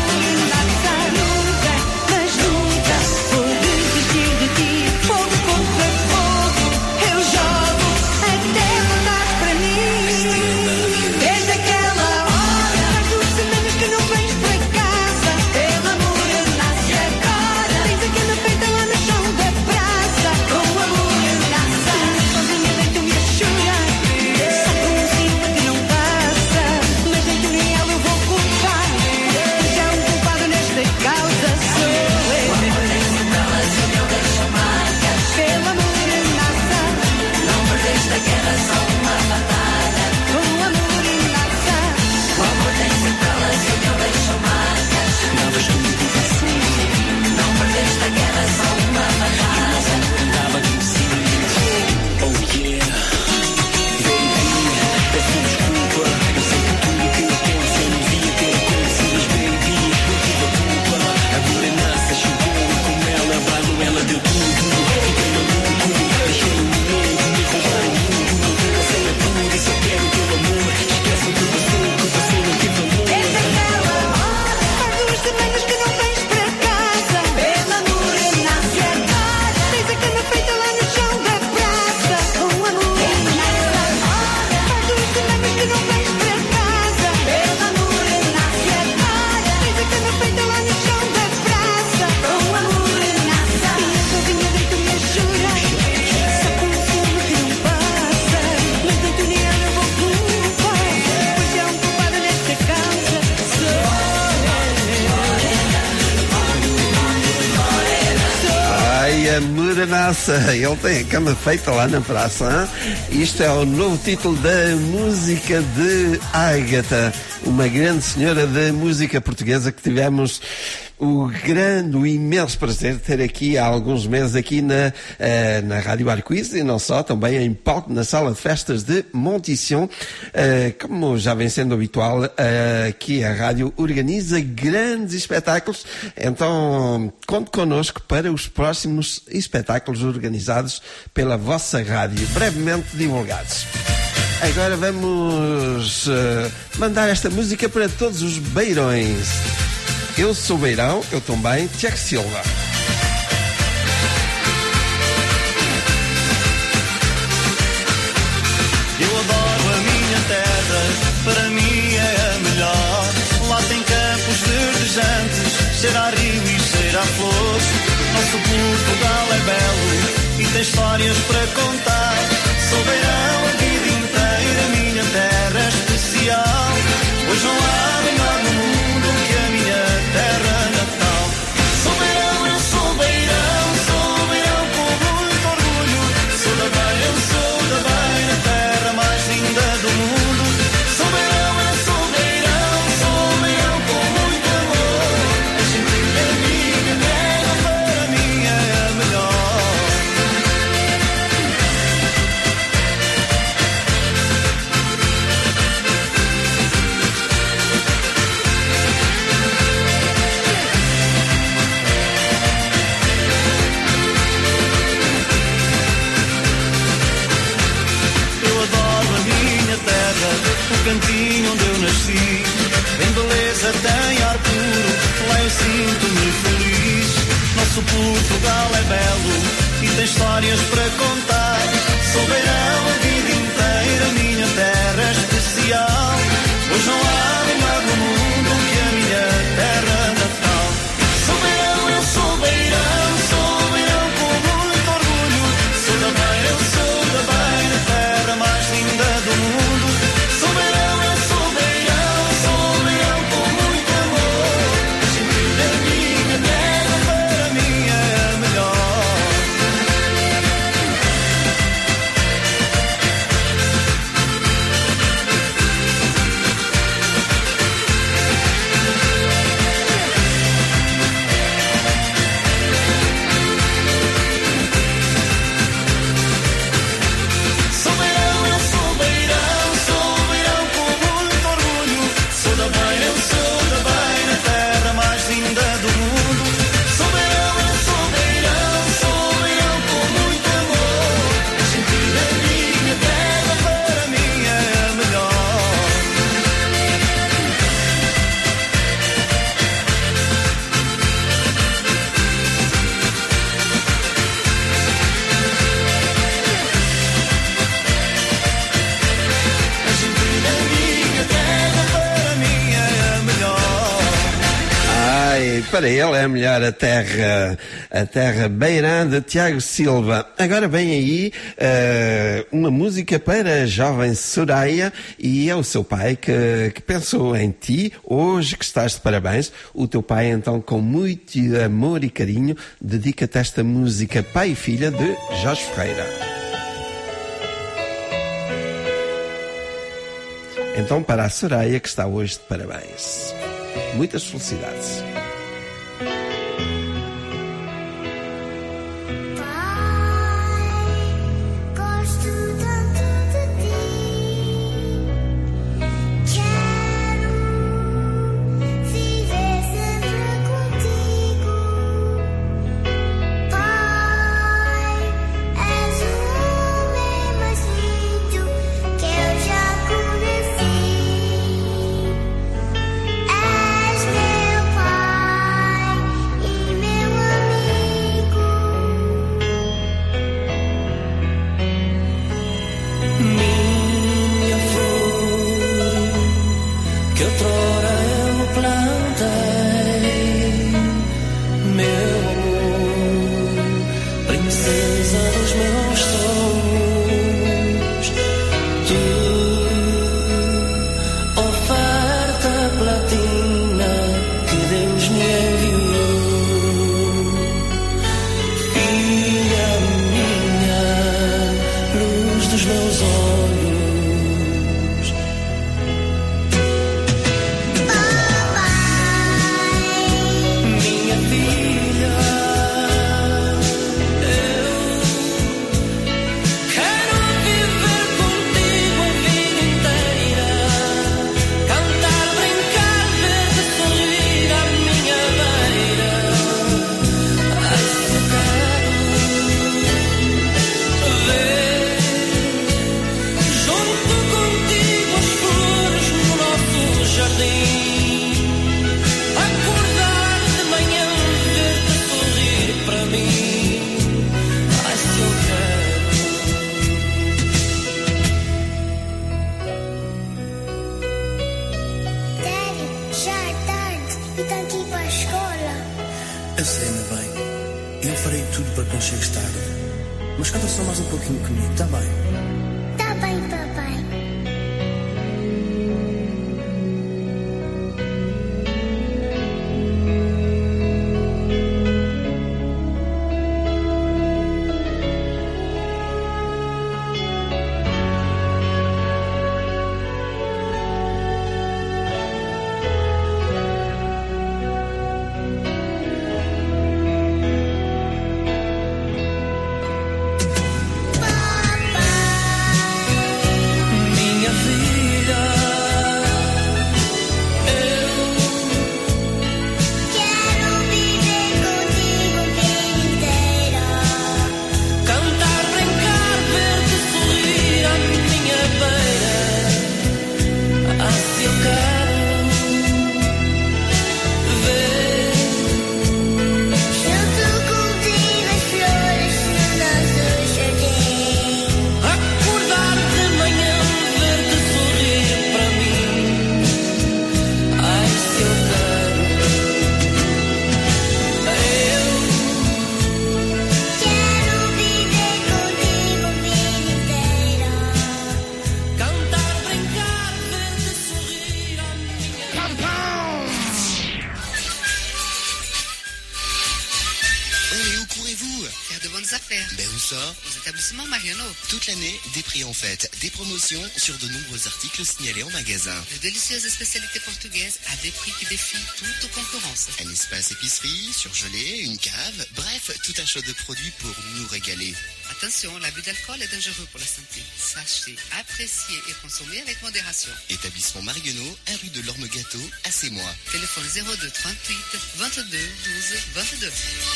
Morenaça, ele tem a cama feita lá na praça, hein? Isto é o novo título da música de Ágata, uma grande senhora da música portuguesa que tivemos o grande, o imenso prazer de ter aqui há alguns meses aqui na, uh, na Rádio Arco-Íris e não só, também em palco na Sala de Festas de Montição. Uh, como já vem sendo habitual, uh, aqui a rádio organiza grandes espetáculos, então conte connosco para os próximos espetáculos organizados pela vossa rádio, brevemente divulgados. Agora vamos uh, mandar esta música para todos os beirões. Eu sou beirão, eu também, Tiago Silva. Eu adoro a minha terra, para mim é a melhor. Lá tem campos verdejantes, cheira a rio e cheira a flores. Nosso Portugal é belo e tem histórias para contar. Sou beirão a vida inteira, minha terra é especial. Pois não há lugar no mundo que a minha terra natal. Sou beirão, eu sou beirão, sou beirão com muito orgulho. Sou da beira, eu sou da beira, terra mais linda do mundo. Sou beirão, eu sou beirão, sou beirão com muito amor. A gente é minha terra, para mim é a melhor. O cantinho onde eu nasci, em beleza tem ar puro, lá eu sinto-me feliz. Nosso Portugal é belo e tem histórias para contar. Sou beirão a vida inteira, minha terra é especial. Pois não há lugar no mundo que a minha terra natal. Sou beirão, eu sou beirão, sou beirão com muito orgulho. Sou da beira, eu sou da beira, terra mais linda do mundo. Sou beirão, eu sou beirão, sou beirão com muito amor. A gente da minha terra, para mim é a melhor. Sou beirão, eu sou beirão, sou beirão com muito orgulho. Sou da beira, eu sou da beira, terra mais linda do mundo. Sou beirão, eu sou beirão, sou beirão com muito amor. A gente da minha terra, para mim é a melhor. A gente da minha terra, para mim é a melhor. Ai, para ele é melhor a terra, a terra beirã de Tiago Silva. Agora vem aí uh, uma música para a jovem Soraya, e é o seu pai que, que pensou em ti, hoje que estás de parabéns. O teu pai, então, com muito amor e carinho, dedica-te esta música Pai e Filha de Jorge Ferreira. Então, para a Soraya, que está hoje de parabéns. Muitas felicidades. Gosto tanto de ti, quero viver sempre contigo. Pai, és o homem mais lindo que eu já conheci. És meu pai e meu amigo. Minha flor, que outrora eu plantei, meu amor, princesa dos meus sonhos. Tu, oferta platina que Deus me enviou, filha minha, luz dos meus olhos. Pai, E tá aqui pra escola? Eu sei, meu bem. Eu farei tudo para que não chegues tarde. Mas canta só mais um pouquinho comigo, tá bem? Tá bem, papai. Toute l'année, des prix en fête, des promotions sur de nombreux articles signalés en magasin. De délicieuses spécialités portugaises à des prix qui défient toute concurrence. Un espace épicerie, surgelé, une cave, bref, tout un choix de produits pour nous régaler. Attention, l'abus d'alcool est dangereux pour la santé. Sachez apprécier et consommer avec modération. Établissement Marguenot, un rue de l'Orme-Gâteau, à Sémois. Téléphone zéro deux trente-huit vingt-deux douze vingt-deux.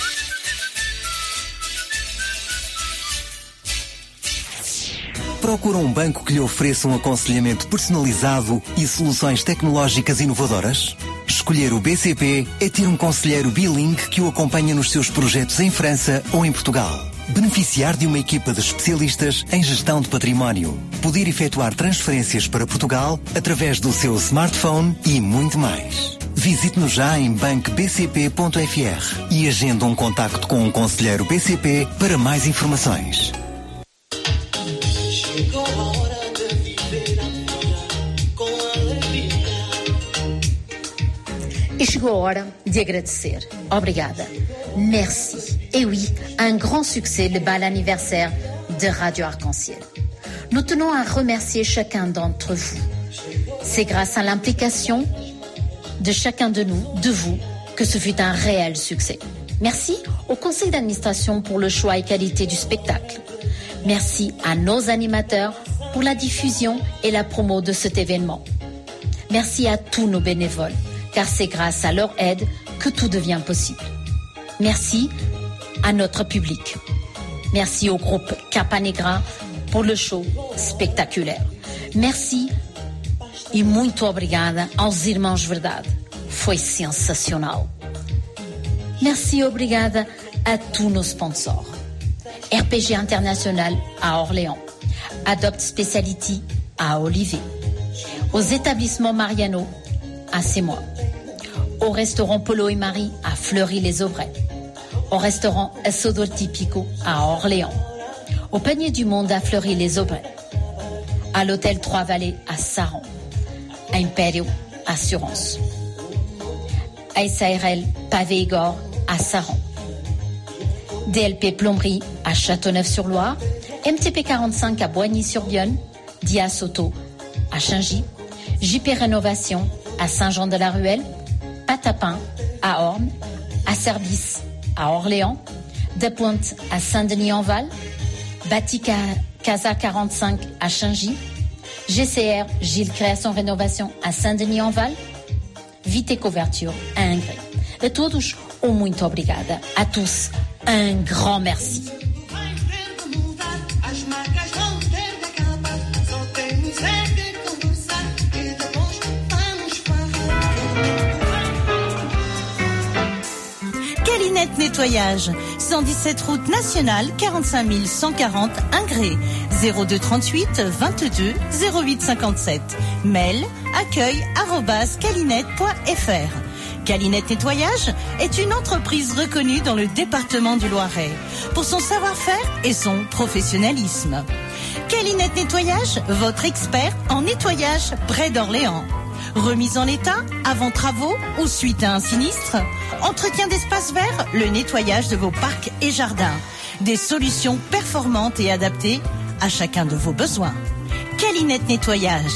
Procura um banco que lhe ofereça um aconselhamento personalizado e soluções tecnológicas inovadoras? Escolher o B C P é ter um conselheiro bilingue que o acompanha nos seus projetos em França ou em Portugal. Beneficiar de uma equipa de especialistas em gestão de património. Poder efetuar transferências para Portugal através do seu smartphone e muito mais. Visite-nos já em banco b c p ponto f r e agenda um contacto com um conselheiro B C P para mais informações. Chegou a hora de viver a vida com alegria. E chegou a hora de agradecer. Obrigada. Merci. Et oui, un grand succès, le bal anniversaire de Radio Arc-en-Ciel. Nous tenons à remercier chacun d'entre vous. C'est grâce à l'implication de chacun de nous, de vous, que ce fut un réel succès. Merci au conseil d'administration pour le choix et qualité du spectacle. Merci à nos animateurs pour la diffusion et la promo de cet événement. Merci à tous nos bénévoles, car c'est grâce à leur aide que tout devient possible. Merci à notre public. Merci au groupe Capa Negra pour le show spectaculaire. Merci e muito obrigada aos Irmãos Verdade. Foi sensacional. Merci e obrigada a tous nos sponsors. R P G International à Orléans, Adopt Speciality à Olivet, aux établissements Mariano à Sémois, au restaurant Polo et Marie à Fleury-les-Aubrais, au restaurant Assodor Tipico à Orléans, au Panier du Monde à Fleury-les-Aubrais, à l'hôtel Trois-Vallées à Saran, à Império Assurance, à S A R L Pavé Igor à Saran, D L P Plomberie à Châteauneuf-sur-Loire, M T P quarante-cinq à Boigny-sur-Bionne, Dia Soto à Changy, J P Rénovation à Saint-Jean-de-la-Ruelle, Patapin à Orne, à Service à Orléans, De Pointe à Saint-Denis-en-Val, Batica Casa quarante-cinq à Changy, G C R Gilles Création Rénovation à Saint-Denis-en-Val, Vite Couverture à Ingré. A todos, um muito obrigada. A tous, un grand merci. Calinette Nettoyage, cent dix-sept route nationale, quarante-cinq mille cent quarante Ingré, zéro deux trente-huit vingt-deux zéro huit cinquante-sept. Mail accueil arobase calinette point f r. Calinette Nettoyage est une entreprise reconnue dans le département du Loiret pour son savoir-faire et son professionnalisme. Calinette Nettoyage, votre expert en nettoyage près d'Orléans. Remise en état, avant travaux ou suite à un sinistre. Entretien d'espaces verts, le nettoyage de vos parcs et jardins. Des solutions performantes et adaptées à chacun de vos besoins. Calinette Nettoyage.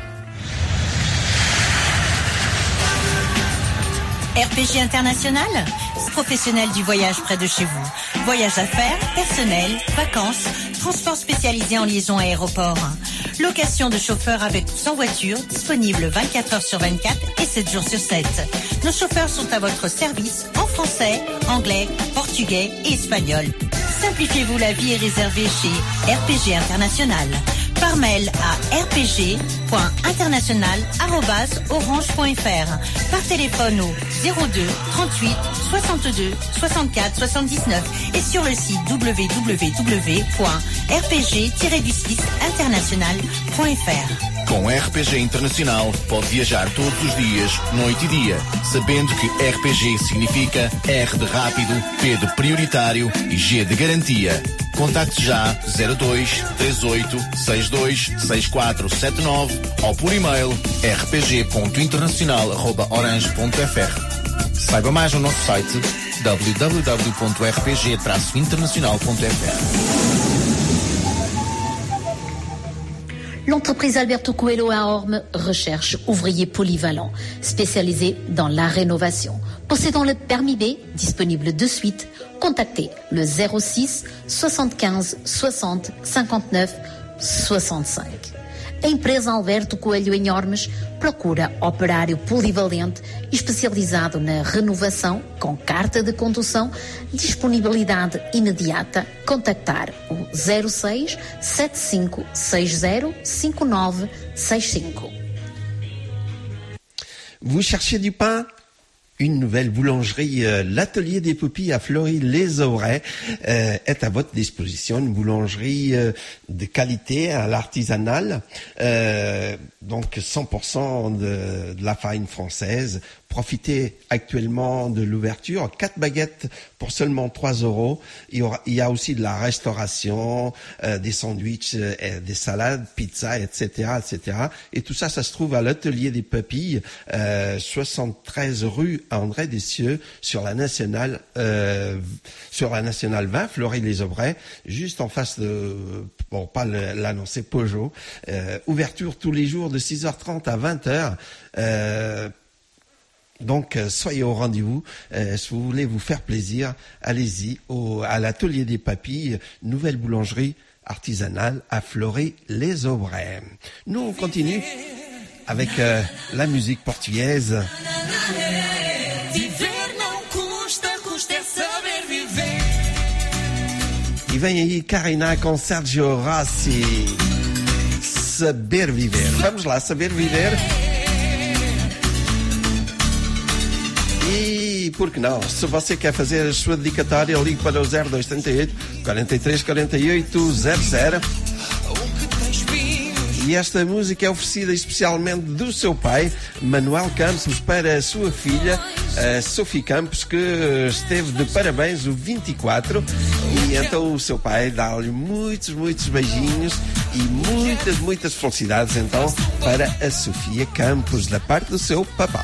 R P G International, professionnel du voyage près de chez vous. Voyage d'affaires, personnel, vacances, transport spécialisé en liaison aéroport. Location de chauffeurs avec ou sans voiture, disponible vingt-quatre heures sur vingt-quatre et sept jours sur sept. Nos chauffeurs sont à votre service en français, anglais, portugais et espagnol. Simplifiez-vous la vie et réservez chez R P G International. Par mail à r p g point international arobase orange point f r. Par téléphone au zéro deux trente-huit soixante-deux soixante-quatre soixante-dix-neuf et sur le site w w w point r p g tiret du six international point f r. Com R P G Internacional pode viajar todos os dias, noite e dia, sabendo que R P G significa R de rápido, P de prioritário e G de garantia. Contacte já zero dois três oito seis dois seis quatro sete nove ou por e-mail r p g ponto internacional arroba orange ponto f r. Saiba mais no nosso site w w w ponto r p g traço internacional ponto f r. L'entreprise Alberto Coelho à Orme recherche ouvriers polyvalents, spécialisés dans la rénovation. Possédant le permis B, disponible de suite, contactez le zéro six soixante-quinze soixante cinquante-neuf soixante-cinq. A empresa Alberto Coelho em Ormes procura operário polivalente especializado na renovação com carta de condução, disponibilidade imediata. Contactar o zero seis sete cinco seis zero cinco nove seis cinco. Vous cherchez du pain? Une nouvelle boulangerie, euh, l'Atelier des Pupilles à Fleury-les-Aubrais, euh, est à votre disposition. Une boulangerie euh, de qualité à l'artisanal, euh, donc cent pour cent de, de la farine française. Profitez actuellement de l'ouverture. Quatre baguettes pour seulement trois euros. Il y, aura, il y a aussi de la restauration, euh, des sandwichs, euh, des salades, pizza, et cetera, et cetera. Et tout ça, ça se trouve à l'Atelier des Pupilles, euh, soixante-treize rue André Dessieux, sur la nationale, euh, sur la nationale vingt, Fleury-les-Aubrais, juste en face de, bon, pas l'annoncer, Peugeot. Euh, ouverture tous les jours de six heures trente à vingt heures. Euh, Donc, euh, soyez au rendez-vous. Euh, si vous voulez vous faire plaisir, allez-y au, à l'Atelier des Papilles, nouvelle boulangerie artisanale à Fleury-les-Aubrais. Nous, on continue avec euh, la musique portugaise. E vem aí Karina com Sergio Rossi. Saber Viver. Vamos lá, Saber Viver. E por que não? Se você quer fazer a sua dedicatória, ligue para o zero dois trinta e oito, quarenta e três, quarenta e oito, zero zero. E esta música é oferecida especialmente do seu pai, Manuel Campos, para a sua filha, a Sophie Campos, que esteve de parabéns o vinte e quatro. E então o seu pai dá-lhe muitos, muitos beijinhos e muitas, muitas felicidades então para a Sofia Campos, da parte do seu papá.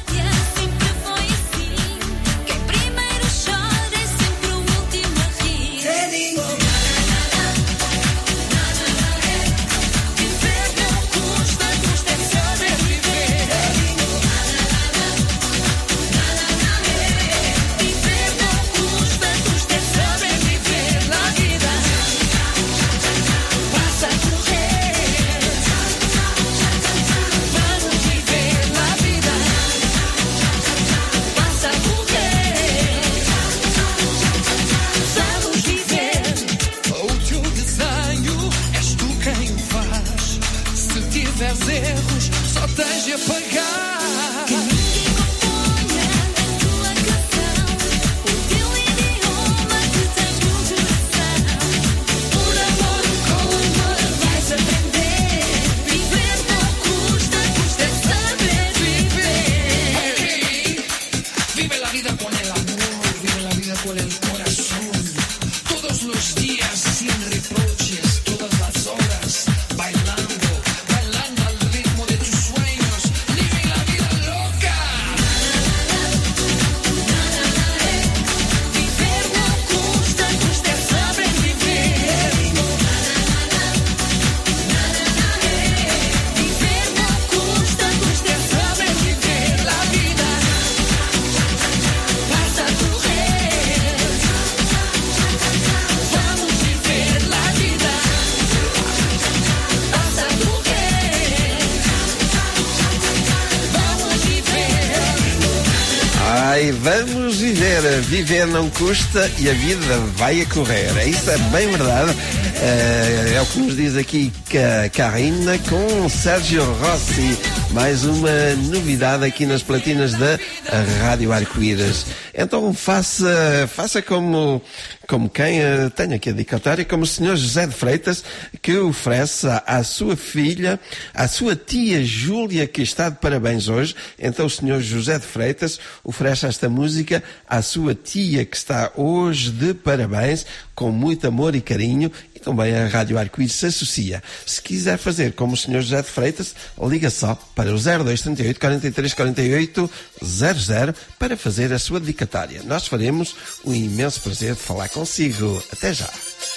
vai, vamos viver. Viver não custa e a vida vai a correr. Isso é bem verdade. É, é o que nos diz aqui Karina com Sérgio Rossi. Mais uma novidade aqui nas platinas da Rádio Arco-Íris. Então faça, faça como, como quem uh, tem aqui a dedicatória, como o senhor José de Freitas, que oferece à, à sua filha, à sua tia Júlia, que está de parabéns hoje. Então o senhor José de Freitas oferece esta música à sua tia, que está hoje de parabéns, com muito amor e carinho. E também a Rádio Arco-Íris se associa. Se quiser fazer como o senhor José de Freitas, liga só para o zero dois trinta e oito, quarenta e três, quarenta e oito, zero zero para fazer a sua dedicatória. Nós faremos um imenso prazer de falar consigo. Até já.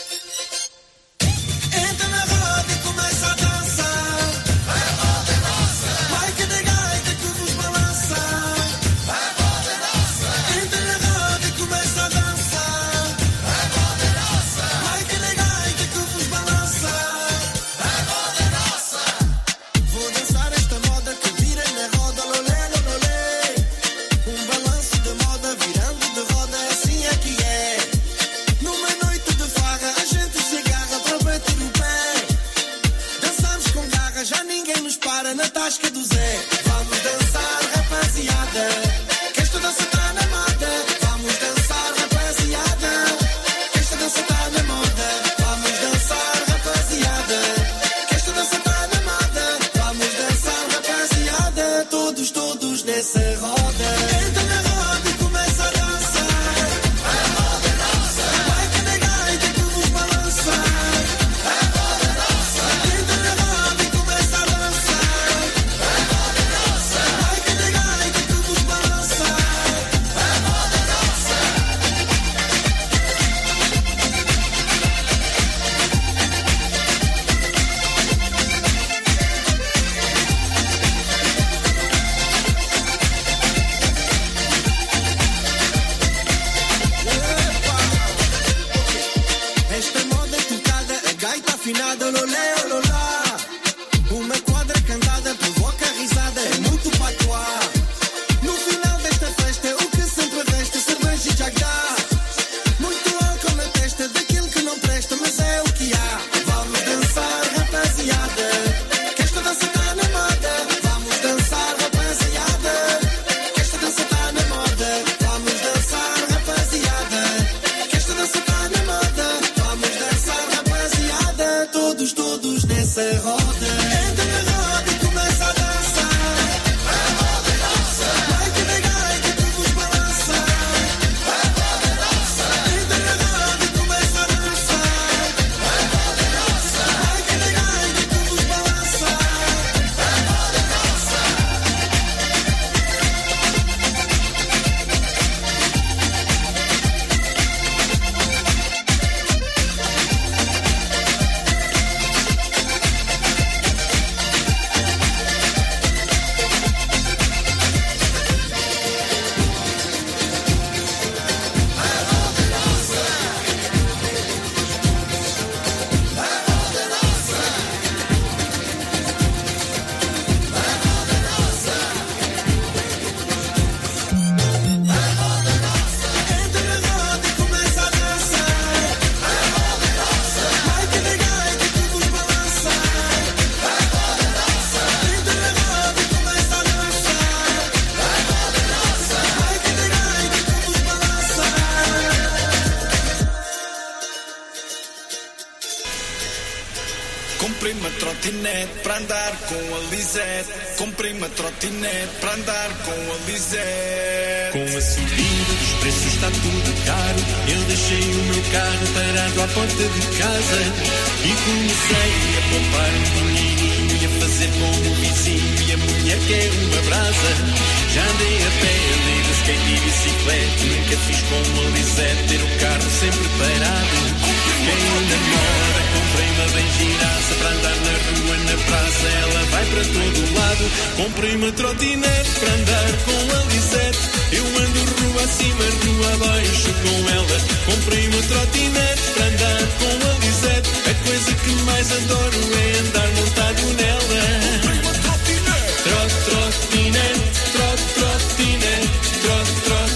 Comprei uma trotinete para andar com a Lisette. Comprei uma trotinete para andar com a Lisette. Com a subida dos preços está tudo caro. Eu deixei o meu carro parado à porta de casa e comecei a poupar um dinheirinho e a fazer como o vizinho e a mulher quer uma brasa. Já andei a pé, andei de skate e bicicleta. Nunca fiz como a Lisette, ter o carro sempre parado. Quem namora, comprei uma bem giraça para andar na rua, na praça, ela vai para todo lado. Comprei uma trotinete para andar com a Lisette. Eu ando rua acima, rua abaixo com ela. Comprei uma trotinete para andar com a Lisette. A coisa que mais adoro é andar montado nela. Comprei uma trotinete. Trot, trotinete, trot, trotinete, trot, trot.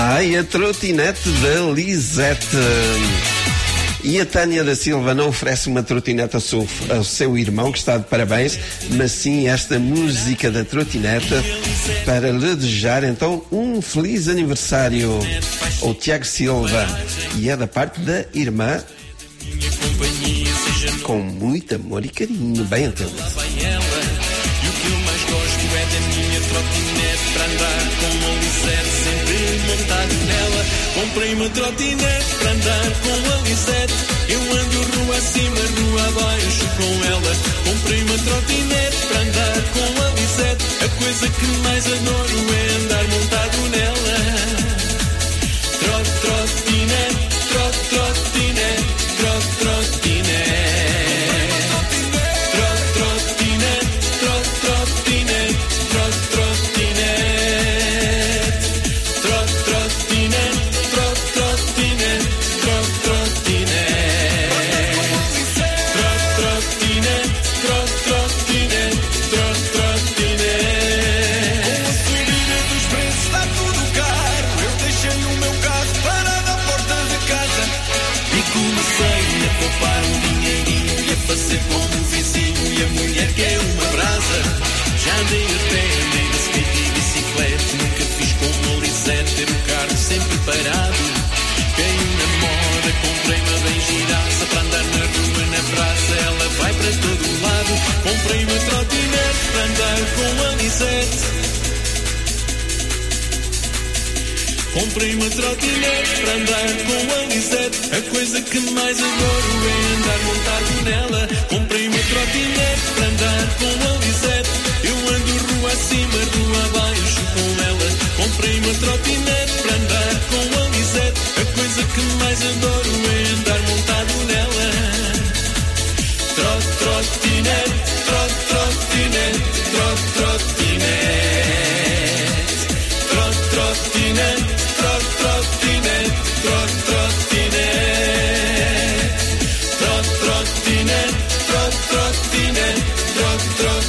Ai, a trotinete da Lisete. E a Tânia da Silva não oferece uma trotinete ao seu, ao seu irmão, que está de parabéns, mas sim esta música da trotinete para lhe desejar então um feliz aniversário ao Tiago Silva. E é da parte da irmã, com muito amor e carinho, bem entendido. E o que eu mais gosto é da minha trotinete para andar com o Lisete sempre montado nela. Comprei uma trotinete para andar com a Lisete. Eu ando rua acima, rua abaixo com ela. Comprei uma trotinete para andar com a Lisete. A coisa que mais adoro é andar montado nela. Trot, trotinete, trot, trotinete, trot, trotinete. Fazer como um vizinho e a mulher que é uma brasa. Já andei a pé, andei de skate e bicicleta. Nunca fiz como a Lisete, ter o carro sempre parado. Caiu na moda, comprei uma bem giraça para andar na rua, na praça, ela vai para todo lado. Comprei uma trotinete para andar com a Lisete. Comprei uma trotinete para andar com a Lisete. A coisa que mais adoro é andar montado nela. Comprei uma trotinete para andar com a Lisete. Eu ando rua acima, rua abaixo com ela. Comprei uma trotinete para andar com a Lisete. A coisa que mais adoro é andar montado nela. Trot, trotinete, trot, trotinete, trot, trotinete. Trot, trotinete. Trot, trotinete, trot, trotinete. Trot, trotinete, trot, trotinete, trot,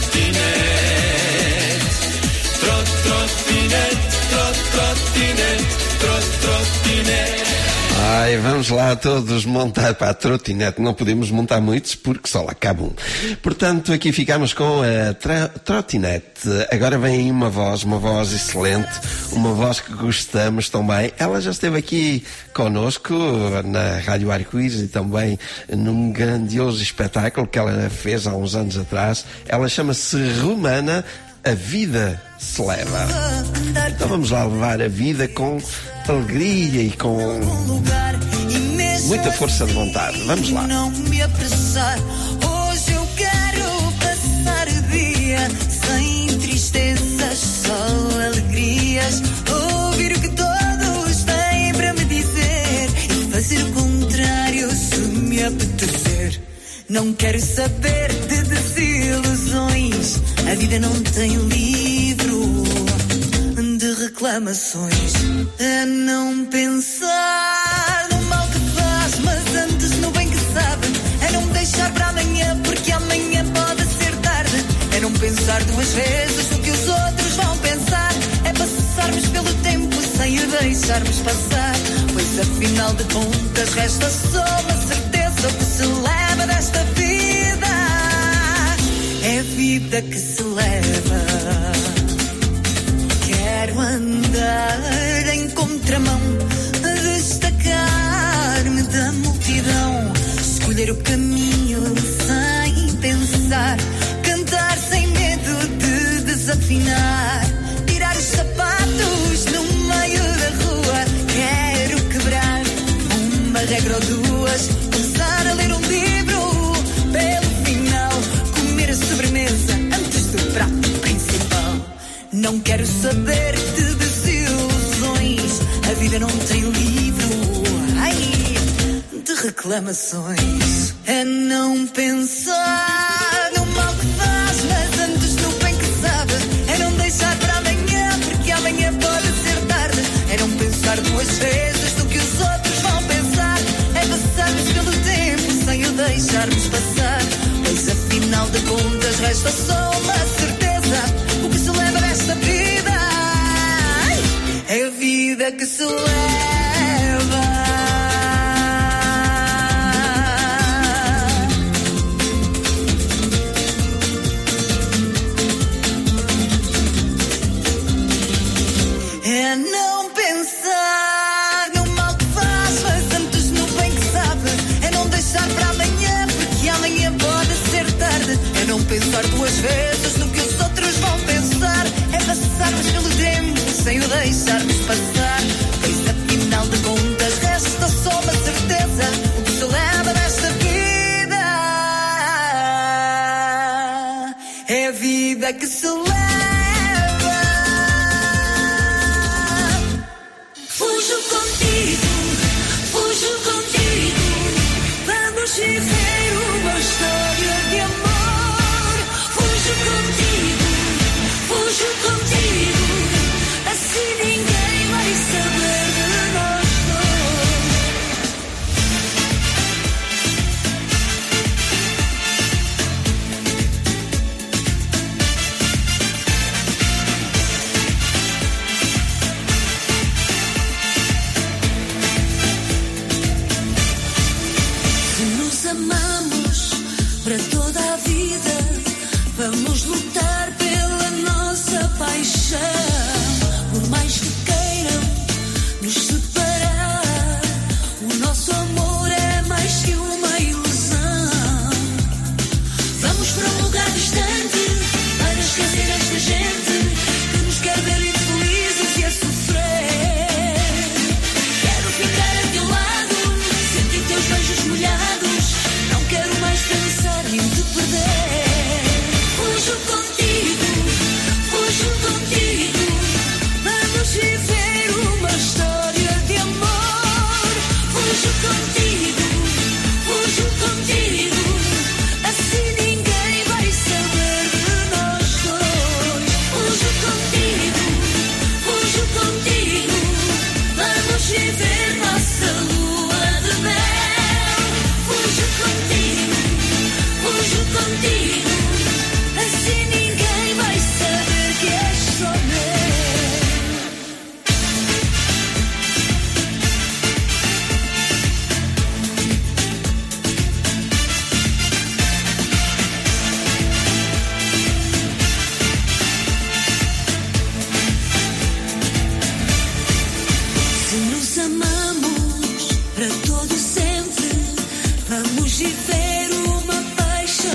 trotinete. Trot, trotinete, trot, trotinete, trot, trotinete. Ai, vamos lá todos montar para a trotinete. Não podemos montar muitos porque só lá cabe um. Portanto, aqui ficamos com a tra- trotinete. Agora vem aí uma voz, uma voz excelente, uma voz que gostamos também. Ela já esteve aqui connosco na Rádio Arco-Íris e também num grandioso espetáculo que ela fez há uns anos atrás. Ela chama-se Romana, A Vida Se Leva. Então vamos lá levar a vida com alegria e com muita força de vontade. Vamos lá. Não me apressar. Hoje eu quero passar o dia sem tristezas, só alegrias. Ouvir o que todos têm para me dizer e fazer o contrário se me apetecer. Não quero saber de desilusões. A vida não tem livro de reclamações. A não pensar no mal que faz, mas antes no bem que sabe. A não deixar para amanhã, porque amanhã pode ser tarde. A não pensar duas vezes no que os outros vão pensar. É passarmos pelo tempo sem o deixarmos passar. Pois afinal de contas resta só uma certeza. O que se leva desta vida é a vida que se leva. Quero andar em contramão, destacar-me da multidão, escolher o caminho sem pensar, cantar sem medo de desafinar, tirar os sapatos no meio da rua. Quero quebrar uma regra ou duas, começar a ler um livro, pelo final comer a sobremesa antes do prato principal. Não quero saber de desilusões. A vida não tem livro, ai, de reclamações. É não pensar no mal que faz, mas antes no bem que sabe. É não deixar para amanhã, porque amanhã pode ser tarde. É não pensar duas vezes no que os outros vão pensar. É passarmos pelo tempo sem o deixarmos passar. Pois afinal de contas resta só uma certeza. O que se leva desta vida é a vida vida que se leva. É não pensar no mal que faz, mas antes no bem que sabe. É não deixar para amanhã, porque amanhã pode ser tarde. É não pensar duas vezes no que os outros vão pensar. É passarmos pelo tempo sem o deixarmos passar. Pois afinal de contas resta só uma certeza: o que se leva desta vida é a vida que se leva. Fujo contigo, fujo contigo, vamos viver uma história de amor. Fujo contigo, fujo contigo, assim ninguém vai saber de nós amamos para toda a vida, vamos lutar pela nossa paixão. Por mais que queiram nos separar, o nosso amor é mais que uma ilusão. Vamos para um lugar distante para esquecer esta gente que nos quer ver infelizes e a sofrer. Quero ficar a teu lado, sentir teus beijos molhados. Não quero mais pensar em te perder. Fujo contigo, fujo contigo, vamos viver uma história de amor. Fujo contigo, fujo contigo, assim ninguém vai saber de nós dois. Fujo contigo, fujo contigo, vamos viver nossa lua de mel. Fujo contigo, fujo contigo, assim ninguém vai saber que és só meu. Se nos amamos para todo sempre, vamos viver uma paixão.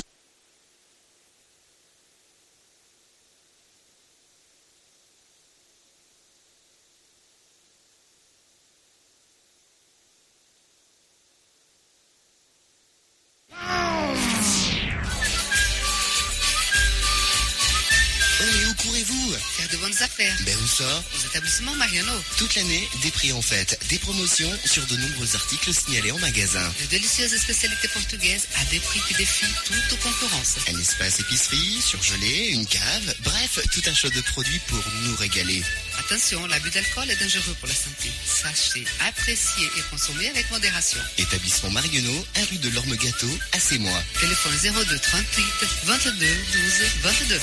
Et où courez-vous? Faire de bonnes affaires. Ben où ça? Aux établissements Mariano. Toute l'année, des prix en fête, des promotions sur de nombreux articles signalés en magasin. De délicieuses spécialités portugaises à des prix qui défient toute concurrence. Un espace épicerie, surgelé, une cave, bref, tout un choix de produits pour nous régaler. Attention, l'abus d'alcool est dangereux pour la santé. Sachez, apprécier et consommer avec modération. Établissement Marionneau, un rue de l'Orme Gâteau, à Sémois. Téléphone zéro deux trente-huit vingt-deux douze vingt-deux.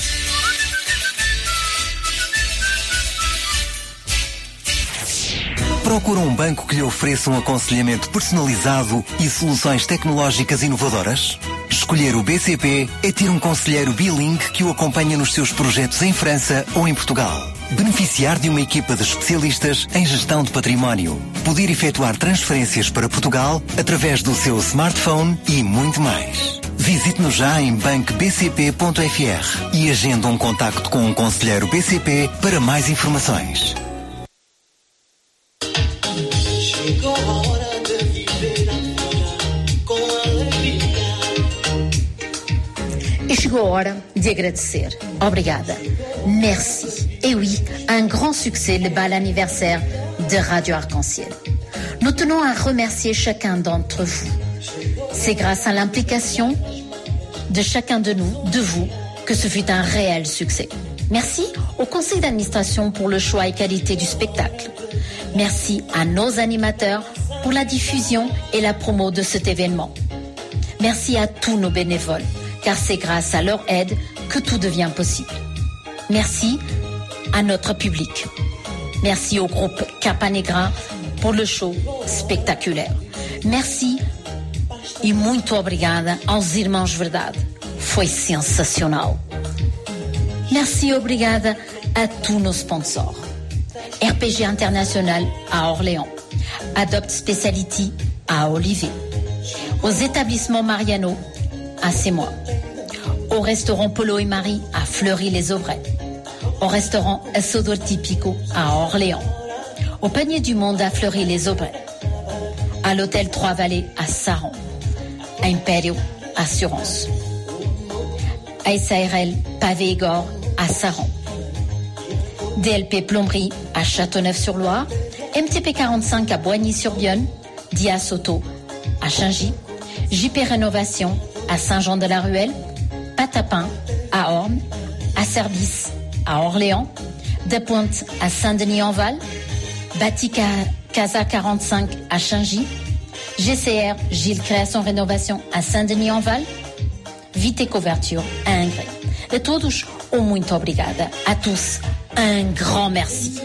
Procura um banco que lhe ofereça um aconselhamento personalizado e soluções tecnológicas inovadoras? Escolher o B C P é ter um conselheiro bilingue que o acompanha nos seus projetos em França ou em Portugal. Beneficiar de uma equipa de especialistas em gestão de património. Poder efetuar transferências para Portugal através do seu smartphone e muito mais. Visite-nos já em banco b c p ponto f r e agenda um contacto com um conselheiro B C P para mais informações. Chegou a hora de viver a vida com alegria. Et chegou a hora de agradecer. Obrigada. Merci. Et oui, un grand succès, le bal anniversaire de Radio Arc-en-Ciel. Nous tenons à remercier chacun d'entre vous. C'est grâce à l'implication de chacun de nous, de vous, que ce fut un réel succès. Merci au conseil d'administration pour le choix et qualité du spectacle. Merci à nos animateurs pour la diffusion et la promo de cet événement. Merci à tous nos bénévoles, car c'est grâce à leur aide que tout devient possible. Merci à notre public. Merci au groupe Capa Negra por le show spectaculaire. Merci e muito obrigada aos Irmãos Verdade. Foi sensacional. Merci e obrigada a tous nos sponsors. R P G International à Orléans. Adopt Speciality à Olivet. Aux établissements Mariano à Sémois. Au restaurant Polo et Marie à Fleury-les-Aubrais. Au restaurant Assodor Típico à Orléans. Au Panier du Monde à Fleury-les-Aubrais. À l'hôtel Trois-Vallées à Saron. À Império Assurance. À S A R L Pavé Igor à Saron. D L P Plomberie à Châteauneuf-sur-Loire. M T P quarante-cinq à Boigny-sur-Bionne. Dia Soto à Changy. J P Rénovation à Saint-Jean-de-la-Ruelle. Patapin à Orne. À Service à Orléans. De Pointe à Saint-Denis-en-Val. Batica Casa quarante-cinq à Changy. G C R Gilles Création Rénovation à Saint-Denis-en-Val. Vite Couverture à Ingré. A todos, um muito obrigada. A tous, un grand merci.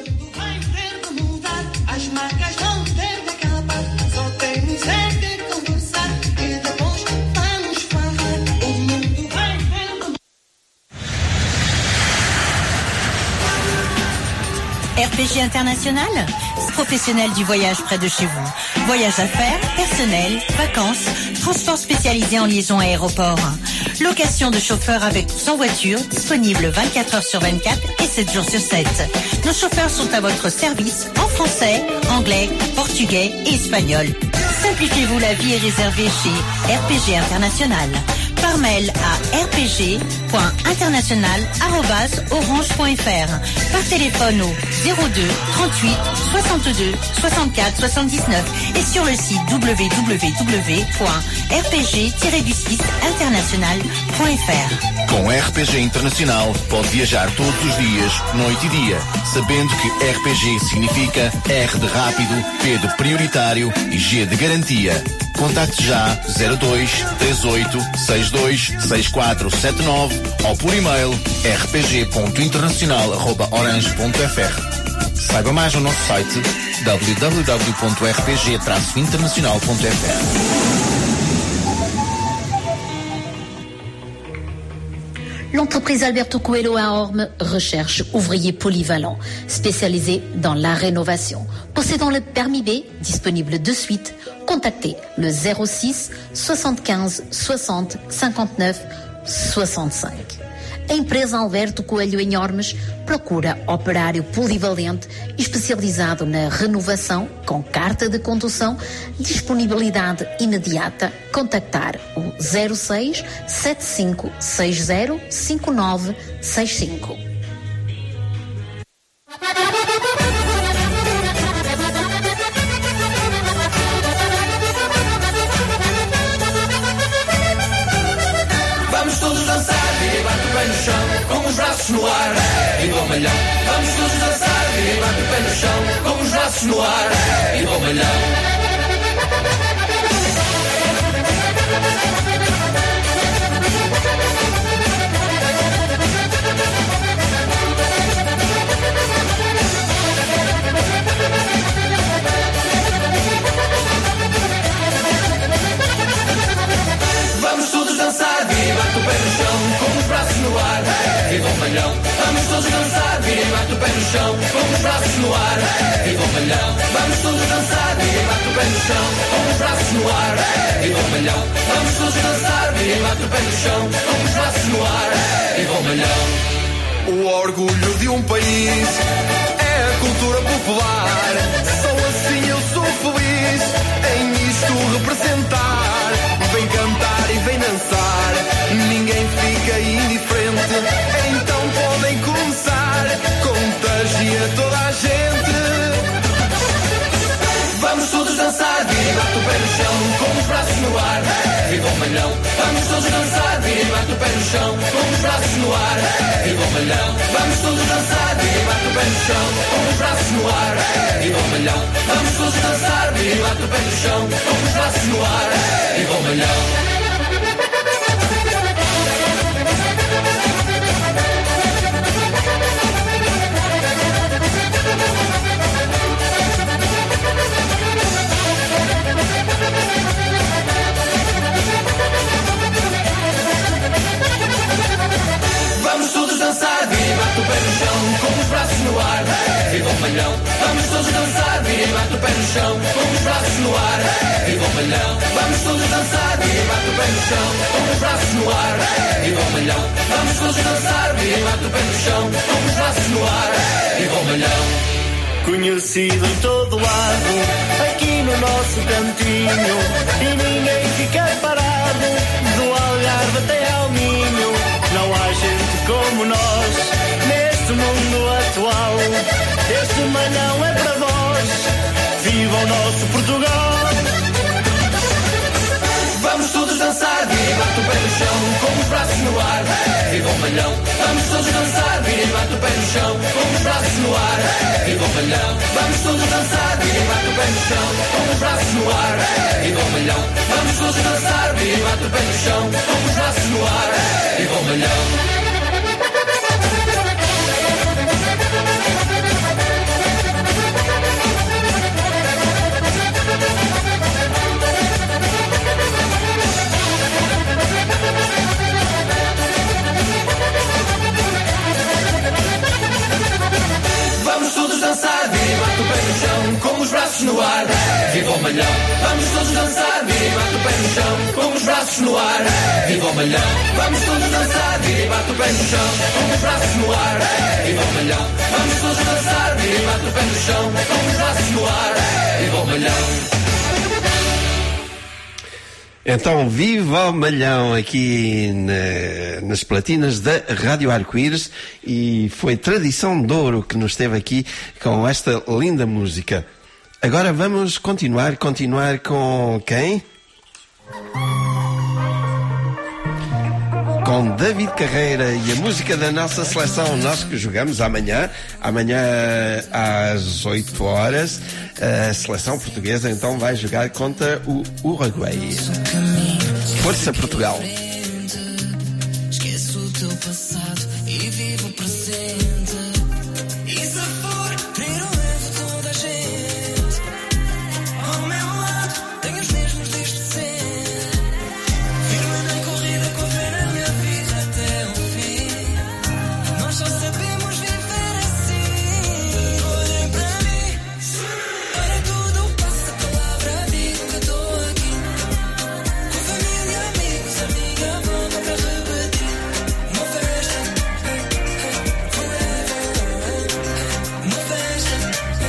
R P G International, professionnel du voyage près de chez vous. Voyage d'affaires, personnel, vacances, transport spécialisé en liaison aéroport. Location de chauffeurs avec ou sans voiture, disponible vingt-quatre heures sur vingt-quatre et sept jours sur sept. Nos chauffeurs sont à votre service en français, anglais, portugais et espagnol. Simplifiez-vous la vie et réservez chez R P G International. Par mail à r p g point international arobase orange point f r. Par téléphone au zéro deux trente-huit soixante-deux soixante-quatre soixante-dix-neuf et sur le site w w w point r p g tiret du six international point f r. Com R P G Internacional pode viajar todos os dias, noite e dia, sabendo que R P G significa R de rápido, P de prioritário e G de garantia. Contacte já zero dois três oito seis dois seis quatro sete nove ou por e-mail r p g ponto internacional arroba orange ponto f r. Saiba mais no nosso site w w w ponto r p g traço internacional ponto f r. L'entreprise Alberto Coelho à Orme recherche ouvriers polyvalents spécialisés dans la rénovation. Possédant le permis B, disponible de suite, contactez le zéro six soixante-quinze soixante cinquante-neuf soixante-cinq. A empresa Alberto Coelho em Ormes procura operário polivalente especializado na renovação com carta de condução, disponibilidade imediata. Contactar o zero seis sete cinco seis zero cinco nove seis cinco. Vamos todos dançar, ninguém bate o pé no chão, com os braços no ar, viva o malhão. Vamos todos dançar, ninguém bate o pé no chão, com os braços no ar, viva o malhão. Vamos todos dançar, virem bate o pé no chão, com os braços no ar, viva o malhão. Vamos todos dançar, virem bate o pé no chão, com os braços no ar, viva o malhão. Vamos todos dançar, virem bate o pé no chão, com os braços no ar, viva o malhão. Vamos todos dançar, virem bate o pé no chão, com os braços no ar, viva o malhão. O orgulho de um país é a cultura popular. Só assim eu sou feliz em isto representar. Vem cantar e vem dançar, ninguém fica indiferente. Então podem começar, contagia toda a gente. Vamos todos dançar, virem bate o pé no chão, com os braços no ar, viva o malhão. Vamos todos dançar, virem bate o pé no chão, com os braços no ar, viva o malhão. Vamos todos dançar, virem bate o pé no chão, com os braços no ar, viva o malhão. Vamos todos dançar, virem bate o pé no chão, com os braços no ar, viva o malhão. malhão, vamos todos dançar, vira e bate o pé no chão, com os braços no ar. Viva o malhão, vamos todos dançar, vira e bate o pé no chão, com os braços no ar. Viva o malhão, vamos todos dançar, vira e bate o pé no chão, com os braços no ar. Viva o malhão. Conhecido em todo lado, aqui no nosso cantinho, e ninguém fica parado, do Algarve até ao Minho. Não há gente como nós, neste mundo atual. Este malhão é para vós, viva o nosso Portugal. Vamos todos dançar, vira e bate o pé no chão, com os braços no ar. Viva o malhão, vamos todos dançar, vira e bate o pé no chão, com os braços no ar. Viva o malhão, vamos todos dançar, vira e bate o pé no chão, com os braços no ar. Viva o malhão, vamos todos dançar, vira e bate o pé no chão, com os braços no ar. Viva o malhão. Vamos todos dançar, vira e bate o pé no chão, com os braços no ar. Viva o malhão, vamos todos dançar, vira e bate o pé no chão, com os braços no ar. Viva o malhão, vamos todos dançar, vira e bate o pé no chão, com os braços no ar. Viva o malhão, vamos todos dançar, vira e bate o pé no chão, com os braços no ar. Viva o malhão. Então, viva o malhão aqui na, nas platinas da Rádio Arco-Íris, e foi Tradição de Ouro que nos teve aqui com esta linda música. Agora vamos continuar, continuar com quem? Com David Carreira e a música da nossa seleção. Nós que jogamos amanhã, amanhã às oito horas, a seleção portuguesa então vai jogar contra o Uruguai. Força Portugal! Esqueço o teu passado e vivo o presente. E se for, querer o erro toda a gente. Ao meu lado, tenho os mesmos desde sempre. Firme na corrida, com a fé na minha vida até o fim. Nós só sabemos viver assim. Olhem para mim, para tudo passa a palavra, digo que estou aqui. Com família, amigos, amiga, volta para repetir. Uma festa, forever. Uma festa,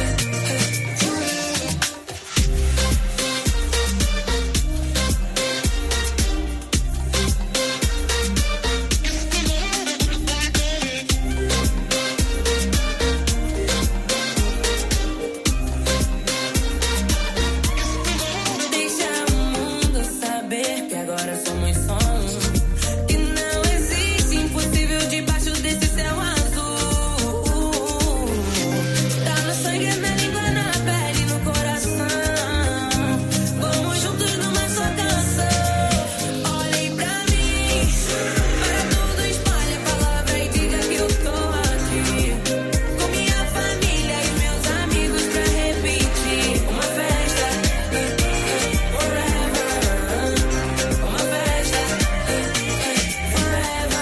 deixa o mundo saber que agora somos só um. Que não existe impossível debaixo desse céu azul. Tá no sangue, na língua, na pele, no coração. Vamos juntos numa só canção. Olhem pra mim, para tudo espalhe a palavra e diga que eu tô aqui. Com minha família e meus amigos pra repetir. Uma festa, forever. Uma festa, forever.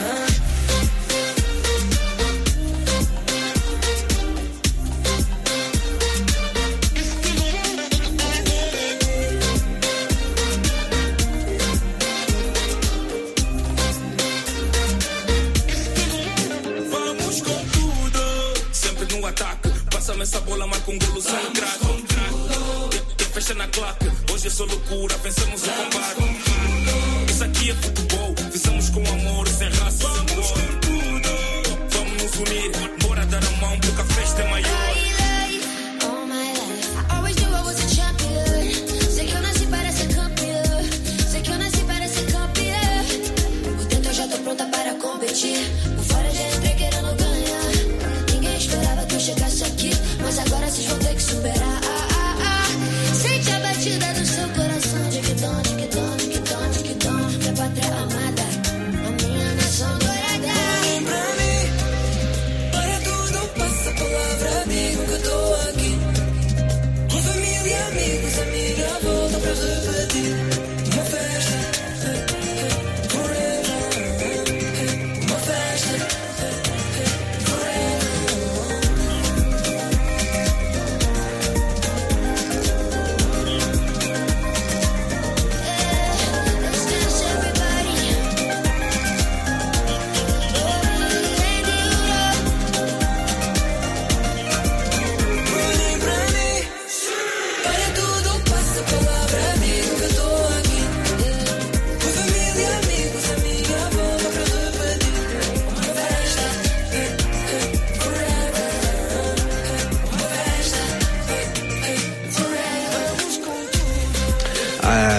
Vamos com tudo, sempre no ataque. Passa-me essa bola, marca um golo, só um craque. Tem- tem festa na claque, hoje é só loucura, vencemos o combate. Isso aqui é futebol, fizemos com amor, sem raça, sem cor. Vamos nos unir, bora dar a mão, porque a festa é maior. All my life, I always knew I was a champion. Sei que eu nasci para ser campeã. Sei que eu nasci para ser campeã. Portanto, eu já tô pronta para competir. Por fora já entrei querendo ganhar. Ninguém esperava que eu chegasse aqui, mas agora vocês vão ter que superar. Ah, ah, ah. Sente a batida do seu coração. De que dom, de que dom, de que dom, de que dom. Minha pátria amada, a minha nação dourada. Olhem pra mim, para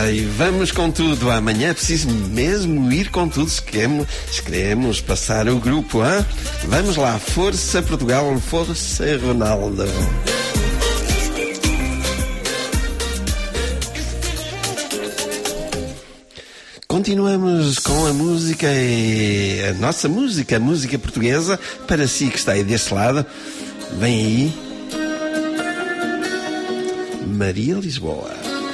Ai, vamos com tudo. Amanhã é preciso mesmo ir com tudo se queremos, se queremos passar o grupo, hein? Vamos lá, força Portugal, força Ronaldo. Continuamos com a música, e a nossa música, a música portuguesa, para si que está aí desse lado. Vem aí, Maria Lisboa.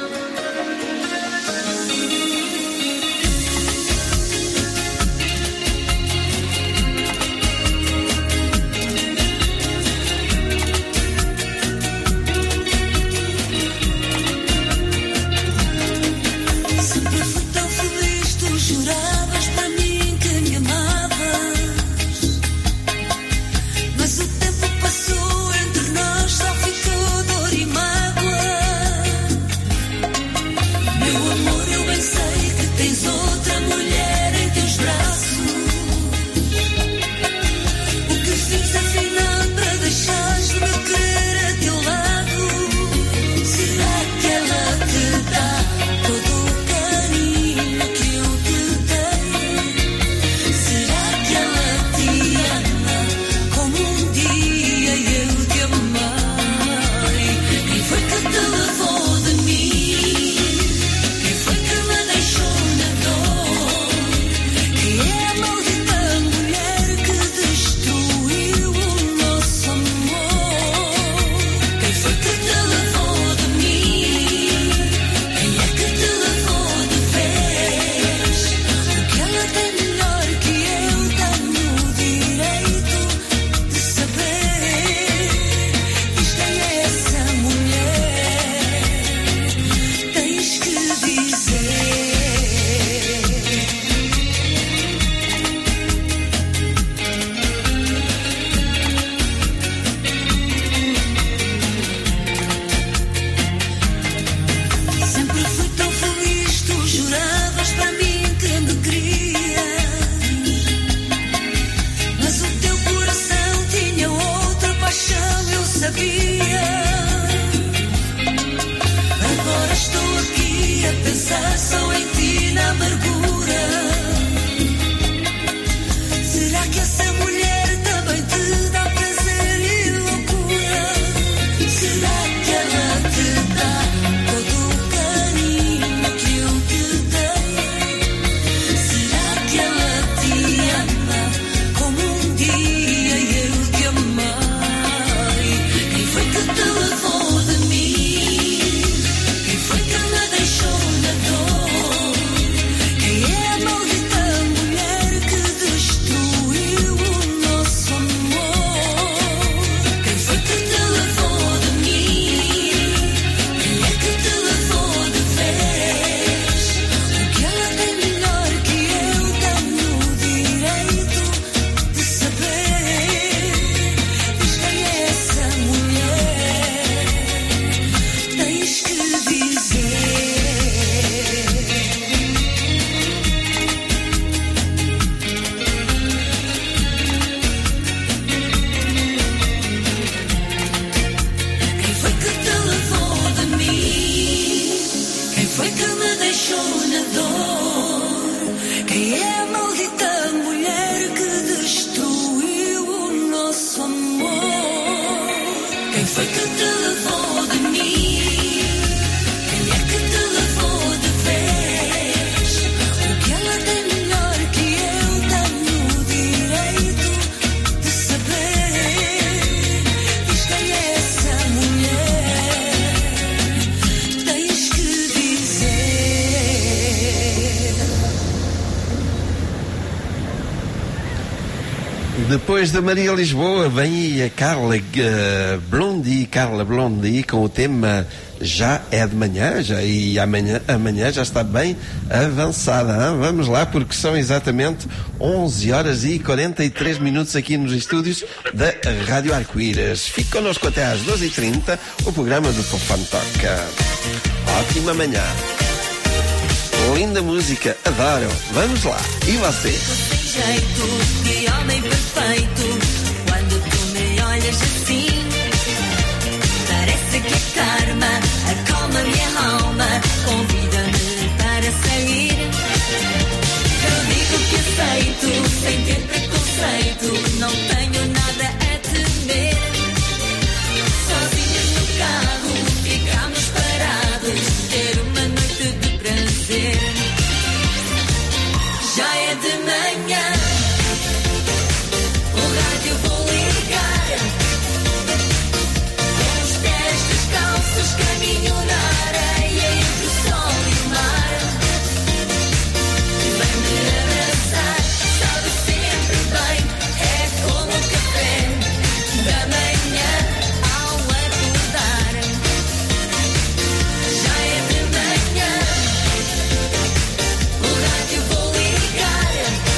Depois da Maria Lisboa vem aí a Carla uh, Blondie, Carla Blondie com o tema Já é de manhã, já, e amanhã, amanhã já está bem avançada, hein? Vamos lá, porque são exatamente onze horas e quarenta e três minutos aqui nos estúdios da Rádio Arco-Íris. Fique connosco até às doze e trinta, o programa do Telefone Toca. Ótima manhã, linda música, adoro. Vamos lá, e você? Jeito de homem perfeito, quando tu me olhas assim, parece que a karma acalma minha alma, convida-me perfeito, não tenho nada a temer. Sozinhos no carro, ficamos parados, ter uma noite de prazer. Já é de manhã, o rádio vou ligar. Com os pés descalços, caminho na areia entre o sol e o mar. Vem-me abraçar, sabe sempre bem, é como o café da manhã ao acordar. Já é de manhã, o rádio vou ligar.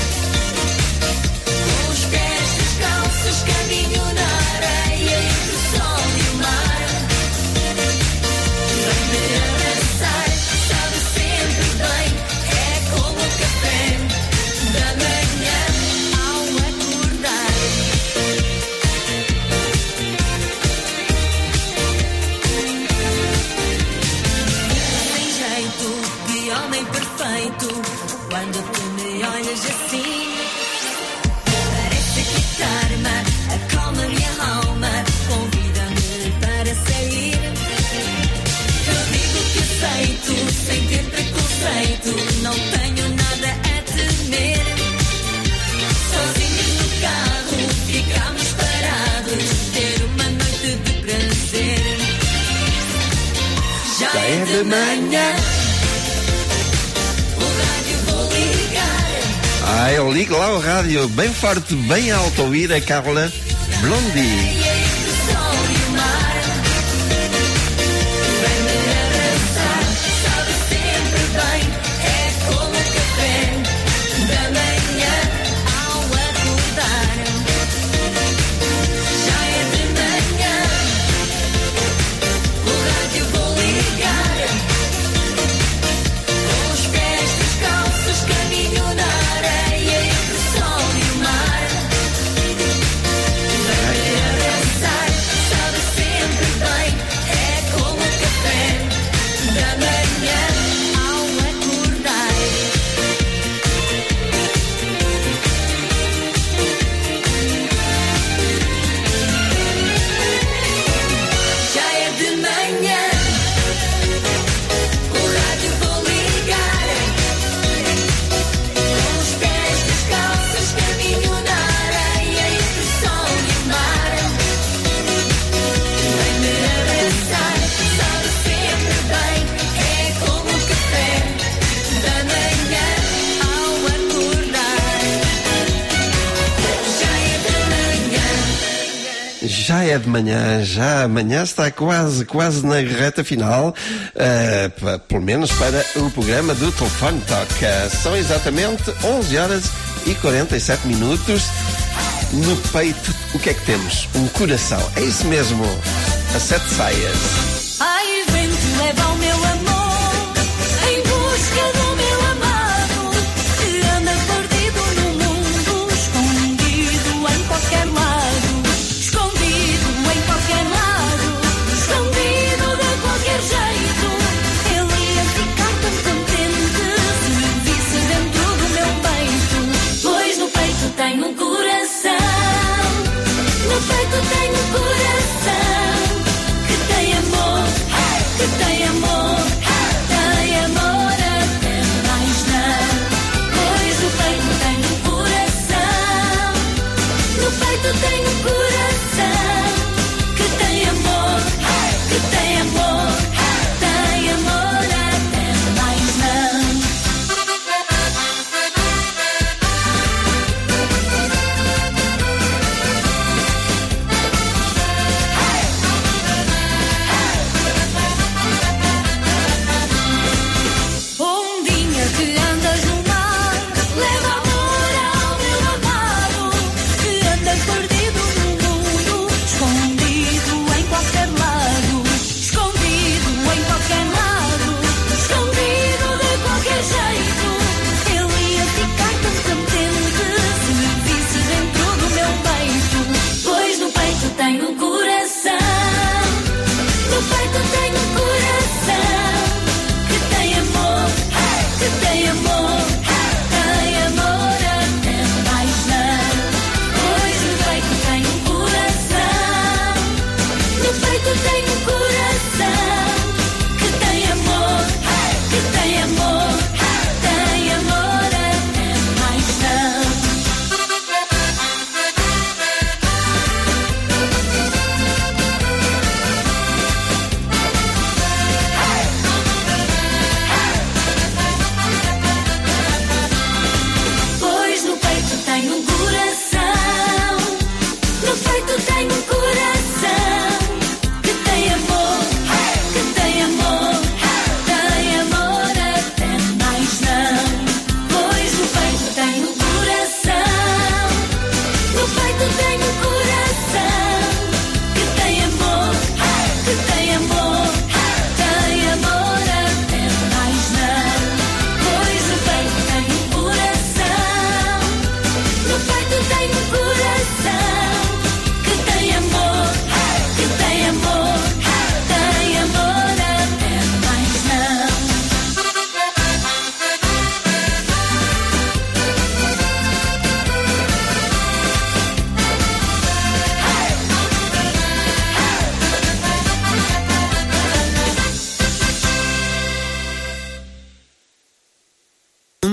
Com os pés descalços, caminho na areia entre o sol e o mar. Vem-me abraçar, sabe sempre bem, é como o café da manhã ao acordar. Sem jeito de homem perfeito, quando tu me olhas assim, parece que karma acalma minha alma, convida-me para sair. Eu digo que aceito, sem ter preconceito, não tenho nada a temer. Sozinhos no carro, ficamos parados, ter uma noite de prazer. Já é de manhã, o rádio vou ligar. Ah, eu ligo lá o rádio bem forte, bem alto, ouvir a Carla Blondie. Já é de manhã, já amanhã está quase, quase na reta final, uh, pelo menos para o programa do Telefone Toca. São exatamente onze horas e quarenta e sete minutos. No peito, o que é que temos? Um coração. É isso mesmo, a sete saias. Ai, vento leva o meu amor em busca do meu amado, que anda perdido no mundo, escondido em qualquer lado, escondido em qualquer lado, escondido de qualquer jeito. Ele ia ficar tão contente se visse dentro do meu peito, pois no peito tenho um coração, no peito tenho um coração que tem amor.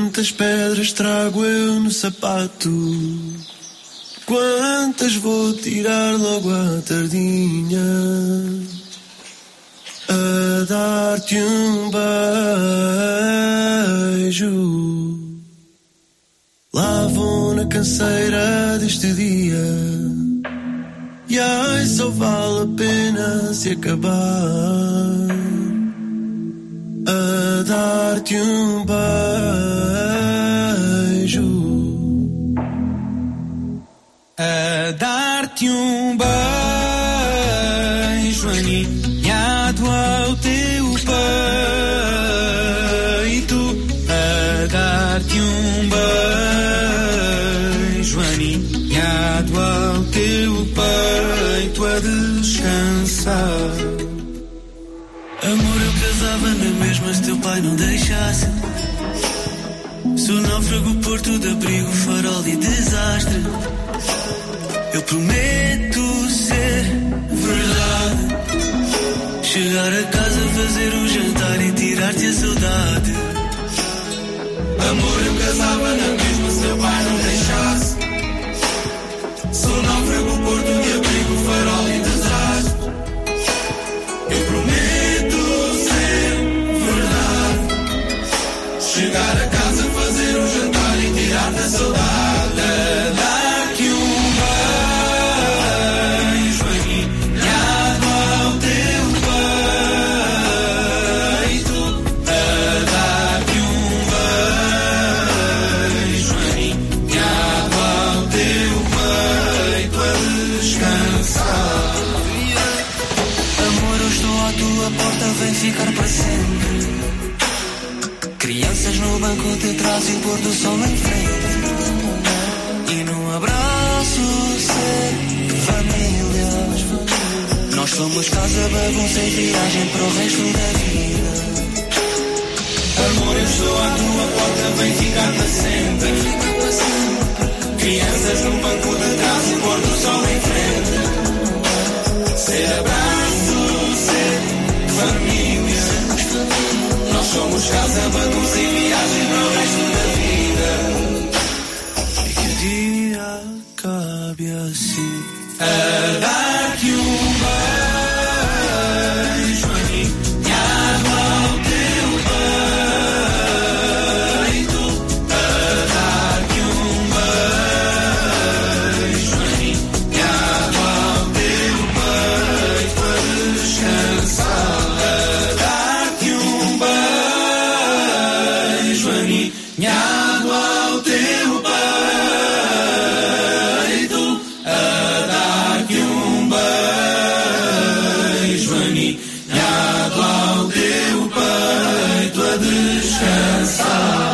Quantas pedras trago eu no sapato? Quantas vou tirar logo à tardinha? A dar-te um beijo. Lá vou na canseira deste dia. E ai, só vale a pena se acabar. A dar-te um beijo. A dar-te um beijo aninhado ao teu peito. A dar-te um beijo aninhado ao teu peito a descansar. Amor, eu casava na mesma se teu pai não deixasse. Sou náufrago, porto de abrigo, farol e desastre. Eu prometo ser verdade. Chegar a casa, fazer o jantar e tirar-te a saudade. Amor, eu casava na mesma se teu pai não deixasse. Sou náufrago, porto de abrigo, farol e desastre. Eu prometo ser verdade. Chegar a casa, fazer o jantar e tirar-te a saudade. Dar-te um beijo aninhado ao teu peito. A dar-te um beijo aninhado ao teu peito a descansar. Amor, eu estou à tua porta, vem ficar para sempre. Crianças no banco de trás e o pôr do sol em frente. E num abraço ser família. Nós somos casa, bagunça e viagem para o resto da vida. Amor, eu estou à tua porta, vem ficar para sempre. Crianças no banco de trás e o pôr do sol em frente. Ser abraço, ser família. Nós somos casa, bagunça e viagem para o resto da vida. E que o dia acabe assim. A dar-te um beijo aninhado ao teu peito. A dar-te um beijo aninhado ao teu peito a descansar. A dar-te um beijo aninhado ao teu peito. A dar-te um beijo aninhado ao teu peito a descansar.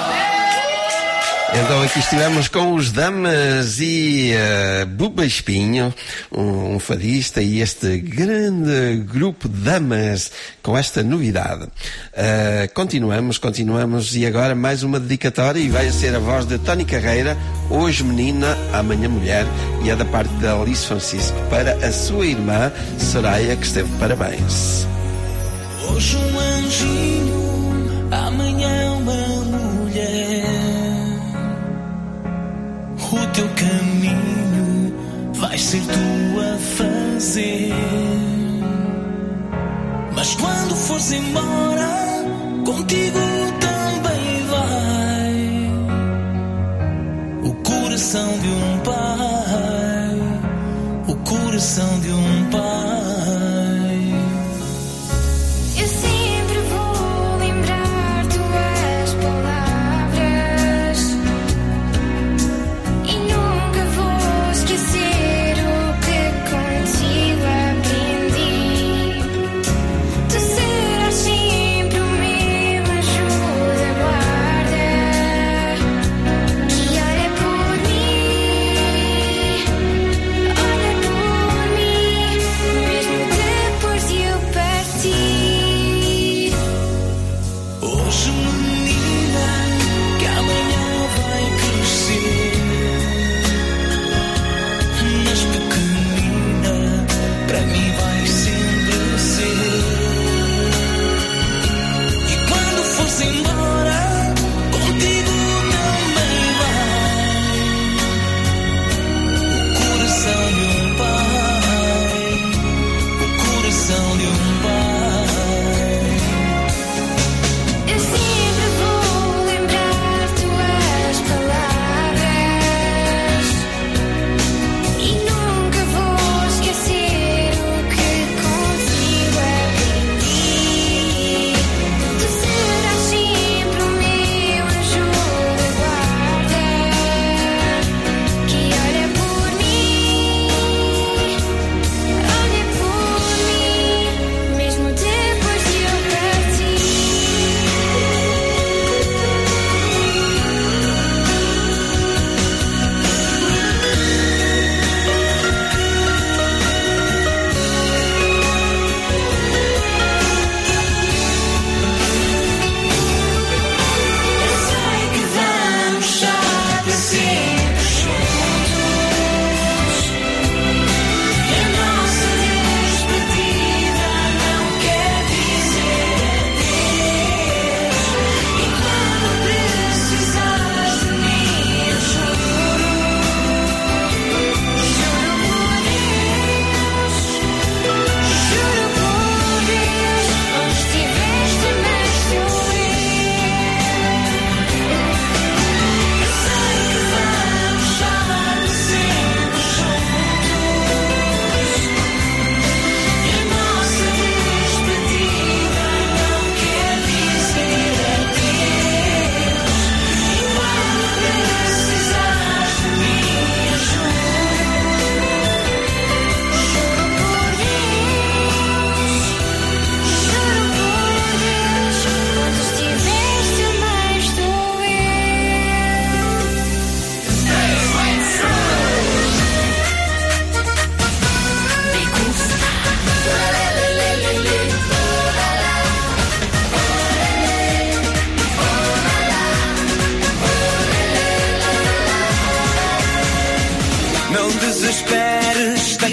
Então aqui estivemos com os Damas e uh, Buba Espinho, um, um fadista, e este grande grupo de Damas com esta novidade. Uh, continuamos, continuamos e agora mais uma dedicatória e vai ser a voz de Tony Carreira, hoje menina, amanhã mulher, e é da parte da Alice Francisco para a sua irmã Soraya, que esteve de parabéns. Hoje um anjinho, amanhã uma mulher. O teu caminho vais ser tu a fazer. Mas quando fores embora, contigo também vai o coração de um pai, o coração de um pai. Eu sempre vou lembrar tuas palavras e nunca vou esquecer o que contigo aprendi. Tu serás sempre o meu anjo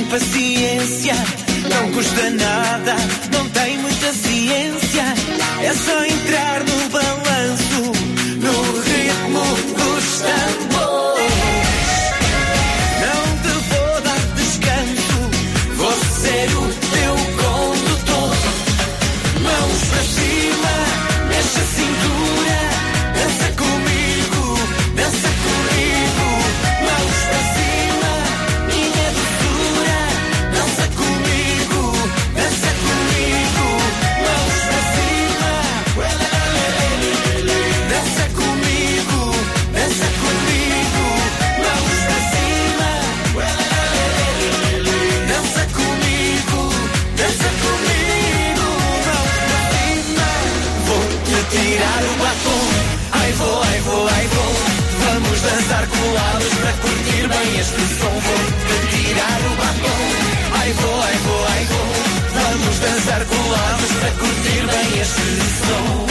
paciência, não custa nada, não tem muita ciência. É só entrar no balanço, no ritmo dos tambores. Não te vou dar descanso, vou ser o teu condutor. Mãos para cima, mexe a cintura, dança comigo, dança comigo. Mãos para cima, minha doçura, dança comigo, dança comigo. Mãos para cima, dança comigo, dança comigo. Mãos para cima, dança comigo, dança comigo. Mãos para cima, vou te tirar o batom. Ai vou, ai vou, ai vou. Vamos dançar colados para curtir bem este som. Vou te tirar o batom. Ai vou, ai vou, ai vou. Vamos dançar colados para curtir bem este som.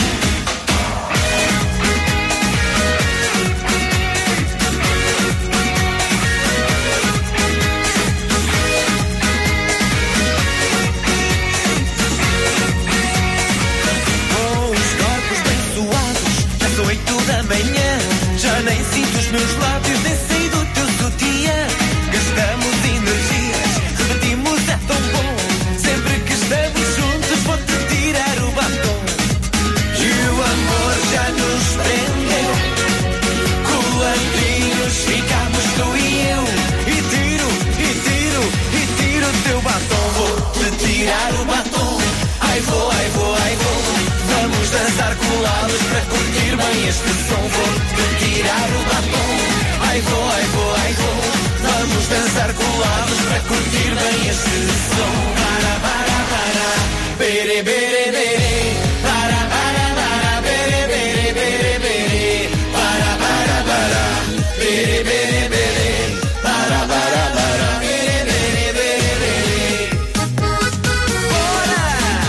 Com os corpos bem suados, às oito da manhã, já nem sinto os meus lábios, nem sei do teu sutiã. Gastamos energias, repetimos, é tão bom. Sempre que estamos juntos, vou-te tirar o batom. E o amor já nos prendeu, coladinhos ficamos tu e eu. E tiro, e tiro, e tiro o teu batom. Vou-te tirar o batom. Ai vou, ai vou, ai vou. Vamos dançar colados para curtir bem este som. Vou-te tirar o batom. Ai vou, ai vou, ai vou. Vamos dançar colados para curtir bem este som. Para, para, para, bere, bere, bere. Para, para, para, bere, bere, bere, bere. Para, para, para, bere, bere, bere. Para, para, para, bere, bere, bere, bere. Bora!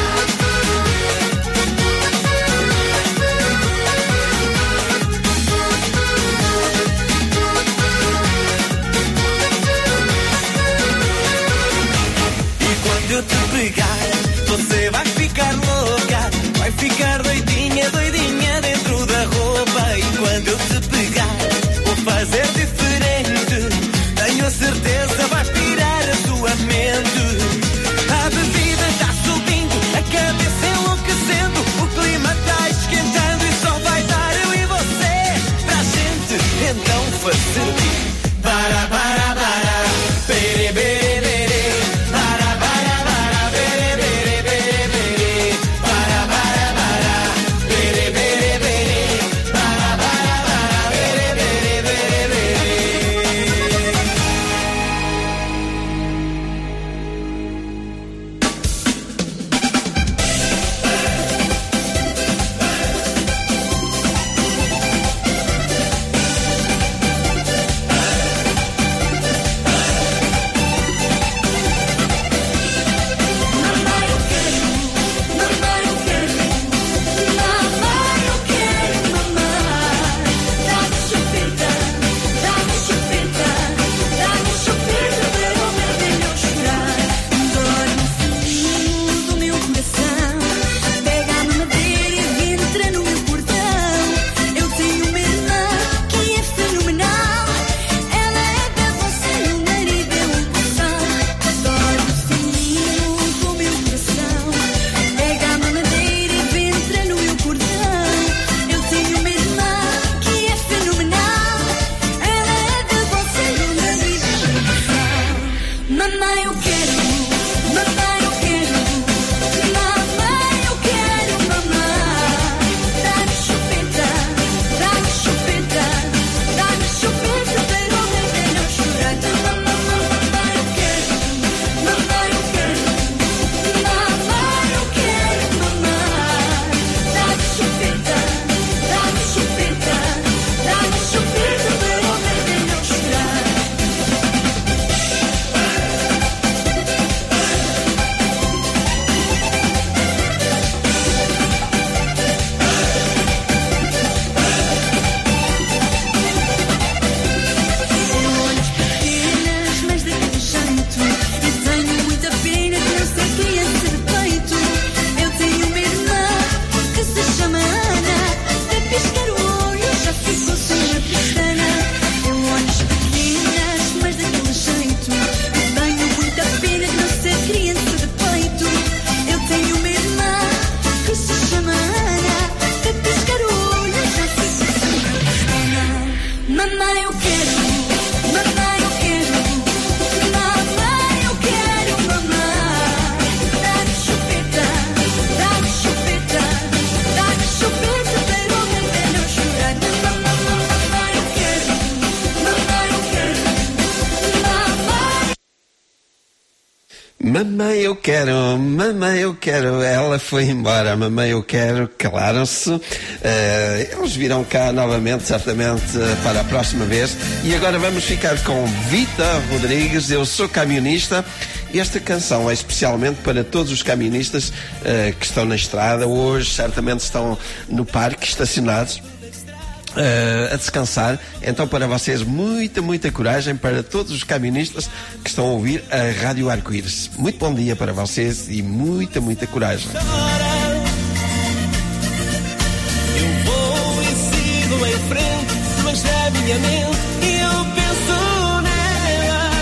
E quando eu te pegar, você vai ficar louca, vai ficar doidinha, doidinha dentro da roupa. E quando eu te pegar, vou fazer diferente, tenho a certeza vai pirar a sua mente. A bebida está subindo, a cabeça enlouquecendo, o clima está esquentando e só vai dar eu e você pra gente então fazer. Para, para, para, bere, bere, bere. Para, para, para, bere, bere, bere, bere. Para, para, para, bere, bere, bere. Para, para, para, bere, bere, bere, bere. Mamãe eu quero, mamãe eu quero, ela foi embora, mamãe eu quero, calaram-se. Uh, eles virão cá novamente, certamente, uh, para a próxima vez. E agora vamos ficar com Vita Rodrigues, Eu Sou Camionista. Esta canção é especialmente para todos os camionistas uh, que estão na estrada, hoje certamente estão no parque, estacionados. Uh, a descansar. Então, para vocês, muita, muita coragem para todos os camionistas que estão a ouvir a Rádio Arco-Íris. Muito bom dia para vocês e muita, muita coragem. Eu vou e sigo em frente, mas na minha mente eu penso nela.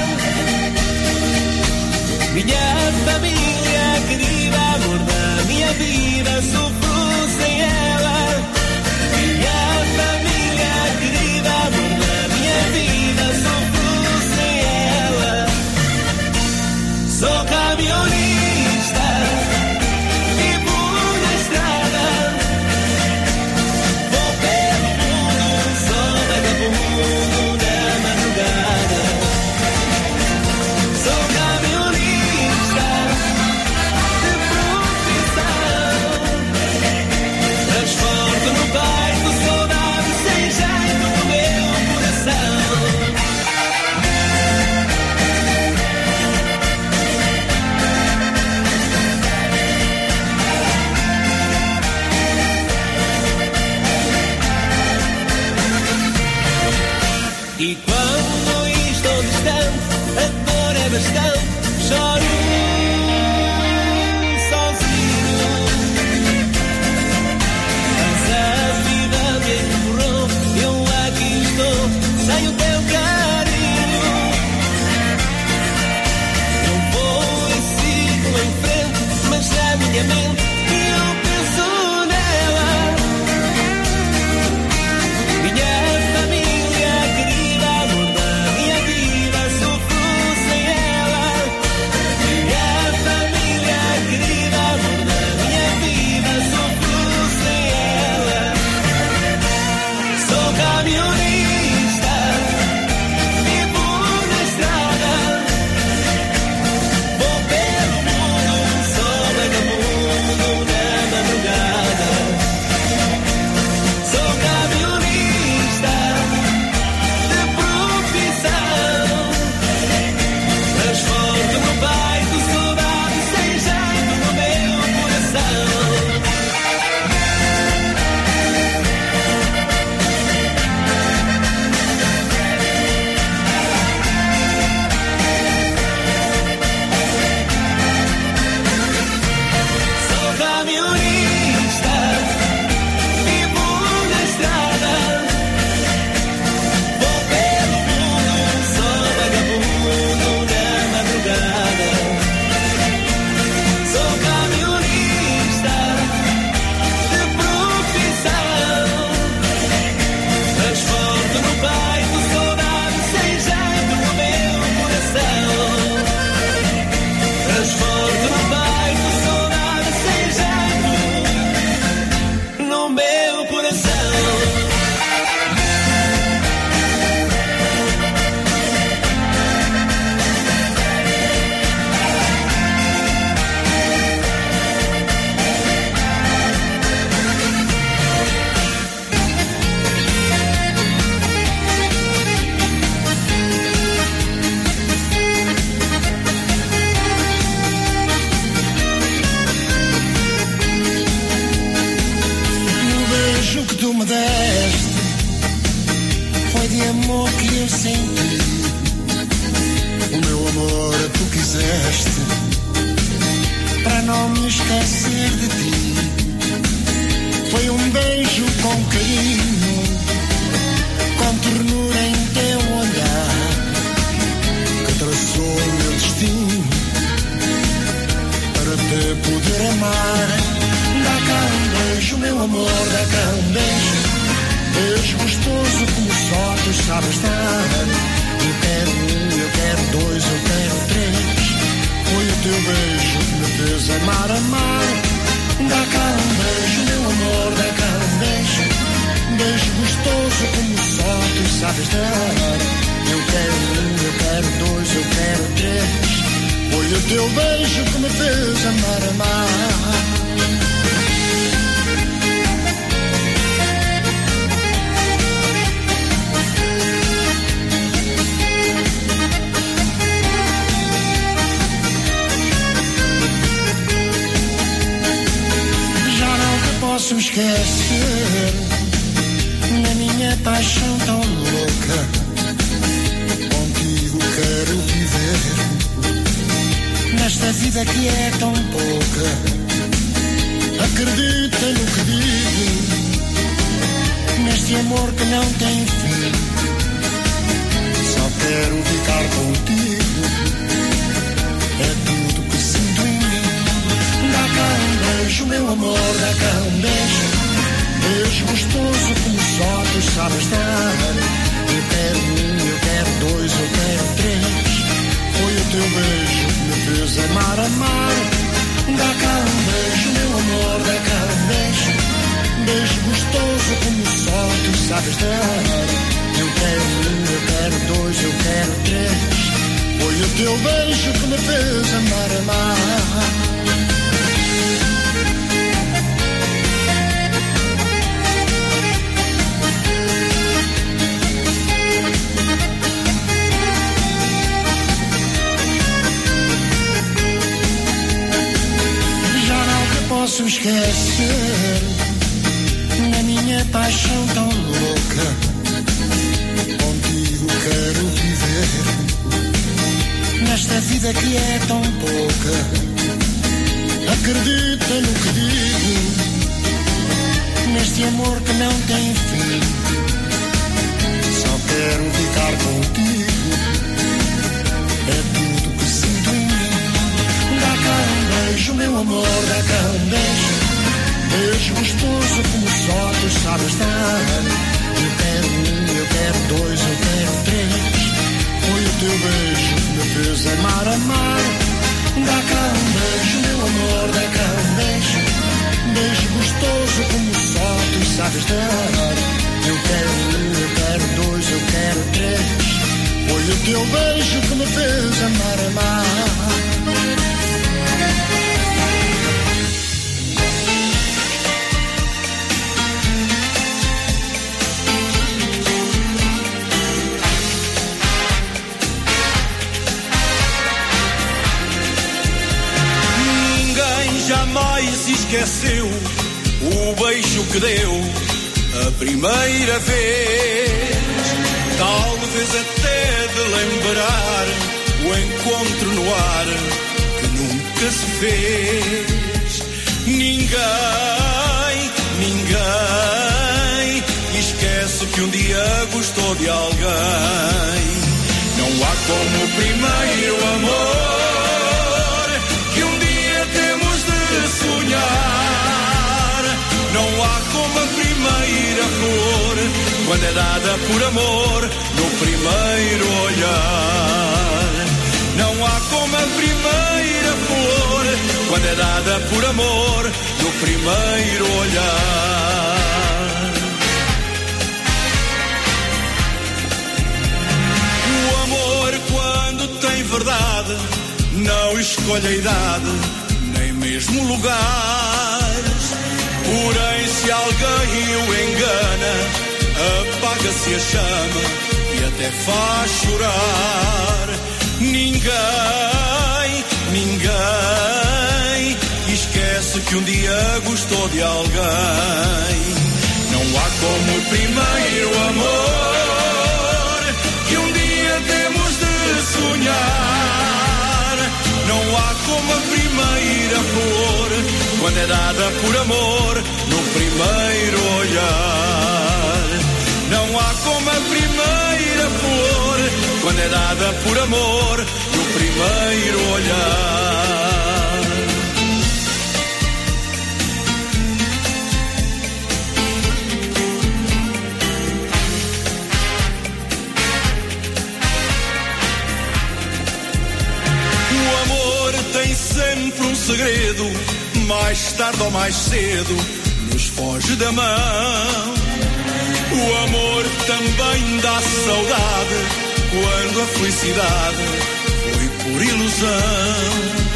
Minha família querida, amor da minha vida, sofro sem ela. Minha família querida, amor da minha vida, sofro sem ela. Sou camionista, vivo na estrada, vou pelo mundo, sou vagabundo na madrugada. Sou camionista de profissão, transporto no bairro, saudade sem jeito no meu coração. E quando estou distante, a dor é bastante, choro sozinho. Mas a vida me empurrou, eu aqui estou, sem o teu carinho. Eu vou e sigo em frente, mas na minha mente eu penso nela. Minha família querida, amor da minha vida, sofro sem ela. Minha família querida, amor da minha vida, sofro sem ela. Sou camionista, vivo na estrada, vou pelo mundo, sou vagabundo na madrugada. Sou camionista de profissão, transporto no bairro, saudade sem jeito no meu coração. Sou camionista, vivo na estrada, vou pelo mundo, sou vagabundo na madrugada. Sou camionista de profissão, transporto no bairro, saudade sem jeito no meu coração. Transporto no bairro, saudade sem jeito no meu coração. E o beijo que tu me deste foi de amor que eu senti. O meu amor tu quiseste para não me esquecer de ti. Foi um beijo com carinho, com ternura em teu olhar, que traçou o meu destino para te poder amar. Dá cá um beijo, meu amor, dá cá um beijo, beijo gostoso como só tu sabes dar. Eu quero um, eu quero dois, eu quero três. Foi o teu beijo que me fez amar, amar. Dá cá um beijo, meu amor, dá cá um beijo, beijo gostoso como só tu sabes dar. Eu quero um, eu quero dois, eu quero três. Foi o teu beijo que me fez amar, amar. Já não te posso esquecer, na minha paixão tão louca, contigo quero viver. Nesta vida que é tão pouca, acredita no que digo, neste amor que não tem fim. Só quero ficar contigo, é tudo que sinto em mim. Dá cá um beijo, meu amor, dá cá um beijo, beijo gostoso como só tu sabes dar. Eu quero um, eu quero dois, eu quero três. Foi o teu beijo que me fez amar, amar. Dá cá um beijo, meu amor, dá cá um beijo, beijo gostoso como só tu sabes dar. Eu quero um, eu quero dois, eu quero três. Foi o teu beijo que me fez amar, amar. Posso esquecer, na minha paixão tão louca, contigo quero viver. Nesta vida que é tão pouca, acredita no que digo, neste amor que não tem fim. Só quero ficar contigo, é tudo que sinto em mim. Dá cá um beijo, meu amor, dá cá um beijo, beijo gostoso como só tu sabes dar. Eu quero um, eu quero dois, eu quero três. Foi o teu beijo que me fez amar, amar. Dá cá um beijo, meu amor, dá cá um beijo, beijo gostoso como só tu sabes dar. Eu quero um, eu quero dois, eu quero três. Foi o teu beijo que me fez amar, amar. Jamais esqueceu o beijo que deu a primeira vez. Talvez até de lembrar o encontro no ar que nunca se fez. Ninguém, ninguém esquece que um dia gostou de alguém. Não há como o primeiro amor que um dia temos de sonhar. Não há como a primeira flor quando é dada por amor no primeiro olhar. Não há como a primeira flor quando é dada por amor no primeiro olhar. O amor, quando tem verdade, não escolhe a idade nem mesmo lugar. Porém, se alguém o engana, apaga-se a chama e até faz chorar. Ninguém, ninguém esquece que um dia gostou de alguém. Não há como o primeiro amor que um dia temos de sonhar. Não há como a primeira flor quando é dada por amor no primeiro olhar. Não há como a primeira flor quando é dada por amor no primeiro olhar. O amor tem sempre um segredo, mais tarde ou mais cedo nos foge da mão. O amor também dá saudade quando a felicidade foi por ilusão.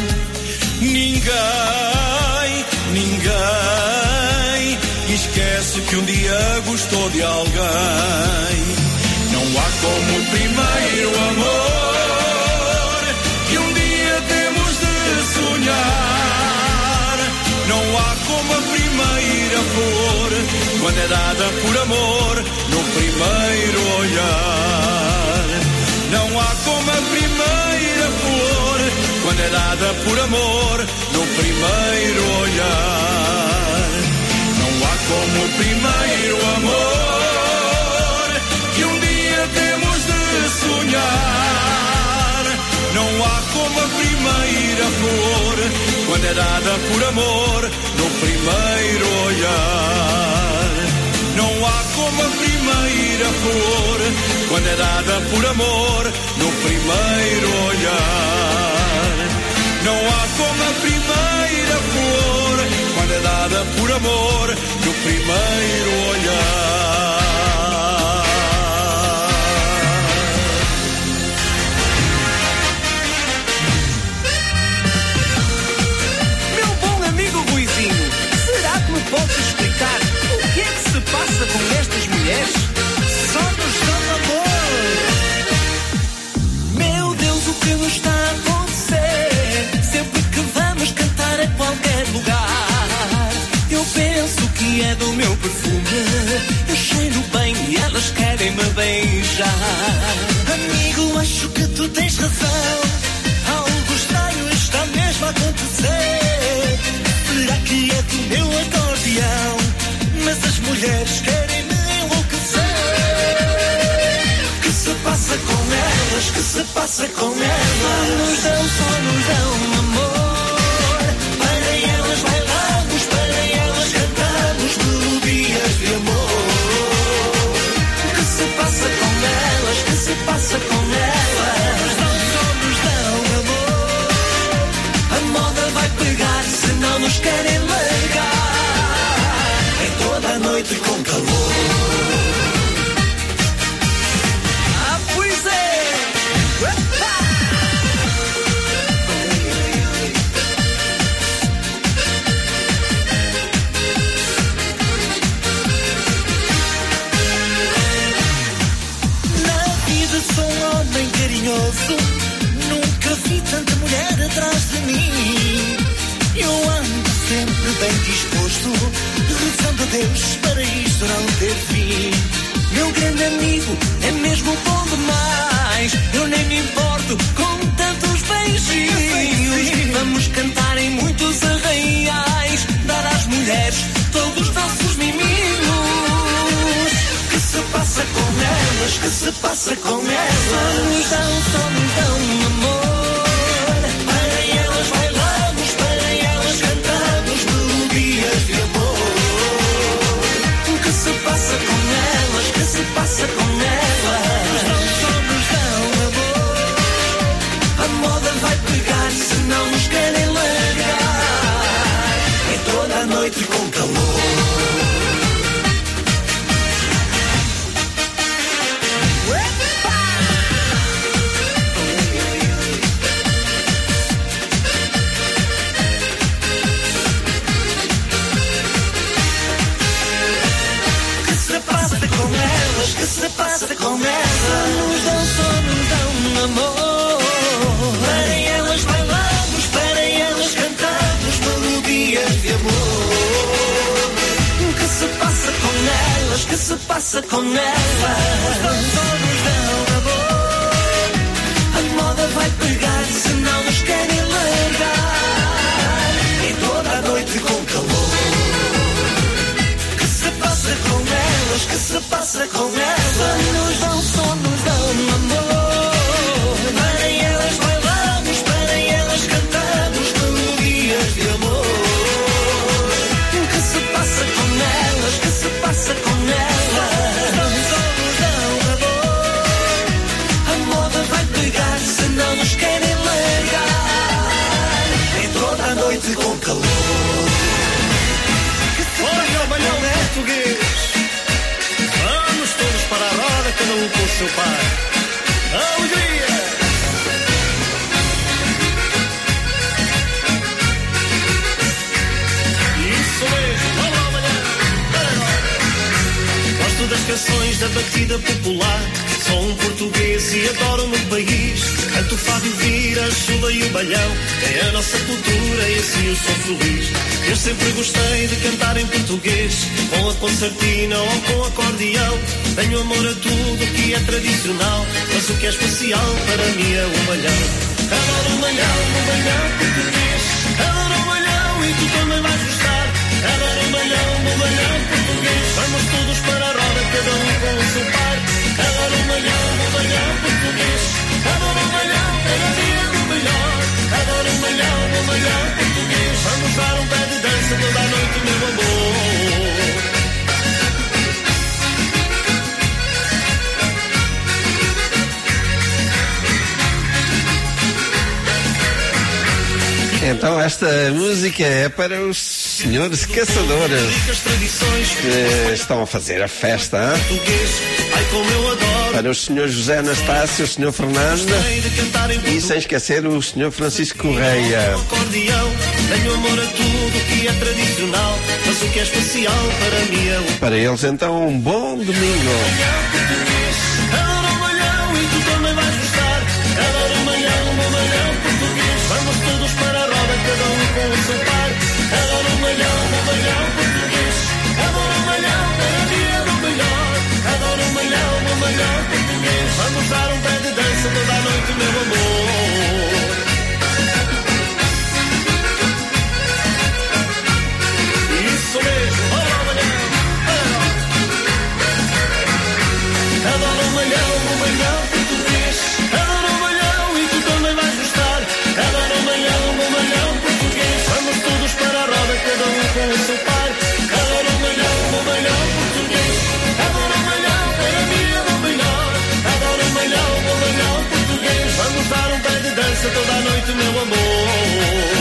Ninguém, ninguém esquece que um dia gostou de alguém. Não há como o primeiro amor que um dia temos de sonhar. Não há como a primeira flor quando é dada por amor no primeiro olhar. Não há como a primeira flor quando é dada por amor no primeiro olhar. Não há como o primeiro amor que um dia temos de sonhar. Não há como a primeira flor quando é dada por amor no primeiro olhar. Não há como a primeira flor quando é dada por amor no primeiro olhar. Não há como a primeira flor quando é dada por amor no primeiro olhar. Podes explicar o que é que se passa com estas mulheres? Só nos dão amor. Meu Deus, o que nos está a acontecer? Sempre que vamos cantar a qualquer lugar, eu penso que é do meu perfume. Eu cheiro bem e elas querem me beijar. Amigo, acho que tu tens razão. Algo estranho está mesmo a acontecer. Será que é do meu acordeão? Mas as mulheres querem me enlouquecer. Que se passa com elas? Que se passa com elas? Nos dão, só nos dão amor. Para elas bailamos, para elas cantamos melodias de amor. Que se passa com elas? Que se passa com elas? Nos dão, só nos dão amor. A moda vai pegar se não nos querem largar. É toda a noite com calor. Ah, pois é! Uepa! Na vida sou um homem carinhoso. Nunca vi tanta mulher atrás de mim. Eu ando sempre bem disposto, rezando a Deus para isto não ter fim. Meu grande amigo é mesmo bom demais. Eu nem me importo com tantos beijinhos. Vamos cantar em muitos arraiais, dar às mulheres todos os nossos miminhos. Que se passa com elas? Que se passa com elas? Só nos dão, só nos dão amor. De amor. O que se passa com elas? Que se passa com elas? Não só nos dão amor. A moda vai pegar se não nos querem largar. É toda a noite com calor. Que se passa com elas? Nos dão, só nos dão amor. Para elas bailamos, para elas cantamos melodias de amor. Que se passa com elas? Que se passa com elas? Nos dão, só nos dão amor. A moda vai pegar se não nos querem largar. E toda a noite com calor. Que se passa com elas? Que se passa com elas? Nos dão, só nos dão amor. Para elas bailamos, para elas cantamos melodias de amor. Que se passa com elas? Que se passa com elas? Só nos dão amor. A moda vai pegar se não nos querem largar. É toda a noite com calor. Olha o balhão português. Vamos todos para a roda, cada um com o seu pai. Alegria! tradições da batida popular. Sou um português e adoro o meu país. Canto o fado, vira, a chuva e o balhão. É a nossa cultura e assim eu sou feliz. Eu sempre gostei de cantar em português, com a concertina ou com acordeão. Tenho amor a tudo que é tradicional, mas o que é especial para mim é o malhão. Adoro o malhão, o malhão português. Adoro o malhão e tu também vais gostar. Adoro o malhão, o malhão português. Vamos todos para a roda, cada um com o seu par. Adoro o malhão, o malhão português. Adoro o malhão, cada dia do melhor. Adoro o malhão, o malhão português. Vamos dar um pé de dança toda a noite, meu amor. Então esta música é para os senhores caçadores que estão a fazer a festa, hein? Para o senhor José Anastácio, o senhor Fernando e sem esquecer o senhor Francisco Correia. Tenho amor a tudo que é tradicional, mas o que é especial para mim é o... Para eles então um bom domingo. Adoro o malhão e tu também vais gostar. Adoro o malhão, o malhão português. Vamos todos para a roda, cada um com o seu par. Adoro o malhão, o malhão português. Adoro o malhão, cada dia do melhor. Adoro o malhão, o malhão português. Vamos dar um pé de dança toda a noite, meu amor. Isso mesmo, adoro o malhão. Adoro o malhão, o malhão português. Adoro o malhão e tu também vais gostar. Adoro o malhão, o malhão português. Vamos todos para a roda, cada um com o seu par. Adoro o malhão, o malhão português. Adoro o malhão, cada dia do melhor. Adoro o malhão, o malhão português. Vamos dar um pé de dança toda a noite, meu amor.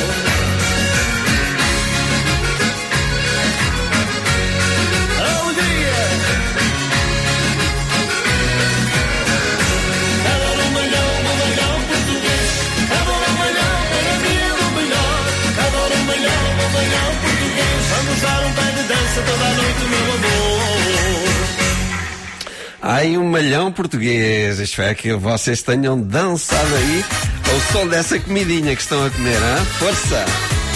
Vamos dar um pé de dança toda a noite, meu amor. Ai, um malhão português. Espero que vocês tenham dançado aí ao som dessa comidinha que estão a comer, hein? Força!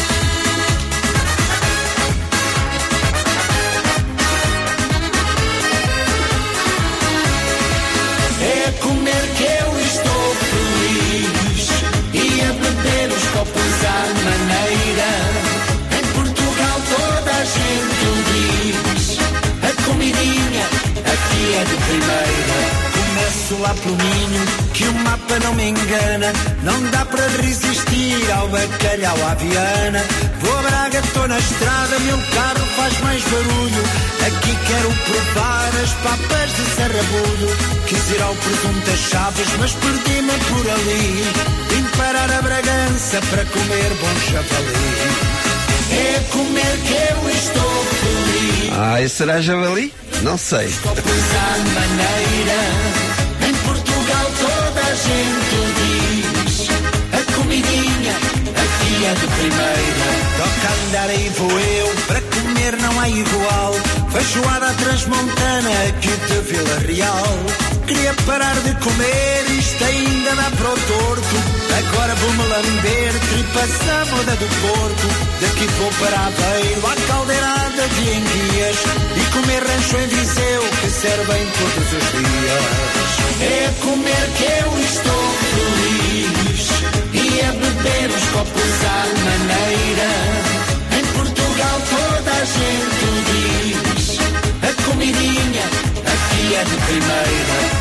É comer que eu estou feliz e a beber os copos à maneira. Toda a gente diz, a comidinha aqui é de primeira. Começo lá pelo Minho, que o mapa não me engana. Não dá para resistir ao bacalhau à Viana. Vou a Braga, estou na estrada, meu carro faz mais barulho. Aqui quero provar as papas de Sarrabudo. Quis ir ao presunto das Chaves, mas perdi-me por ali. Vim parar a Bragança para comer bom javali. É comer que eu estou feliz. Ai, será javali? Não sei. Copos à maneira. Em Portugal toda a gente diz, a comidinha aqui é de primeira. Toca andar aí vou eu, para comer não há igual. Feijoada transmontana aqui de Vila Real. Queria parar de comer, isto ainda dá para o torto. Agora vou-me lamber, tripas à moda do Porto. Daqui vou para Aveiro, à caldeirada de enguias. E comer rancho em Viseu, que servem todos os dias. É comer que eu estou feliz e a beber os copos à maneira. Em Portugal toda a gente diz, a comidinha aqui é de primeira.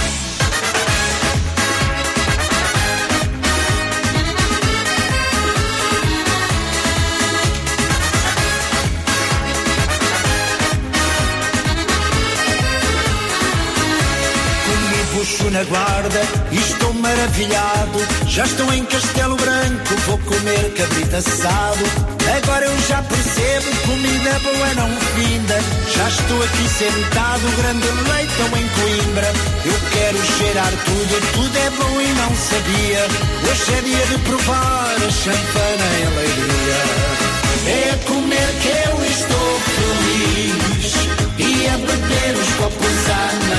Puxo na guarda e estou maravilhado. Já estou em Castelo Branco, vou comer cabrito assado. Agora eu já percebo, comida boa não finda. Já estou aqui sentado, grande leitão em Coimbra. Eu quero cheirar tudo, tudo é bom e não sabia. Hoje é dia de provar a champana em Leiria. É comer que eu estou feliz e a beber os copos à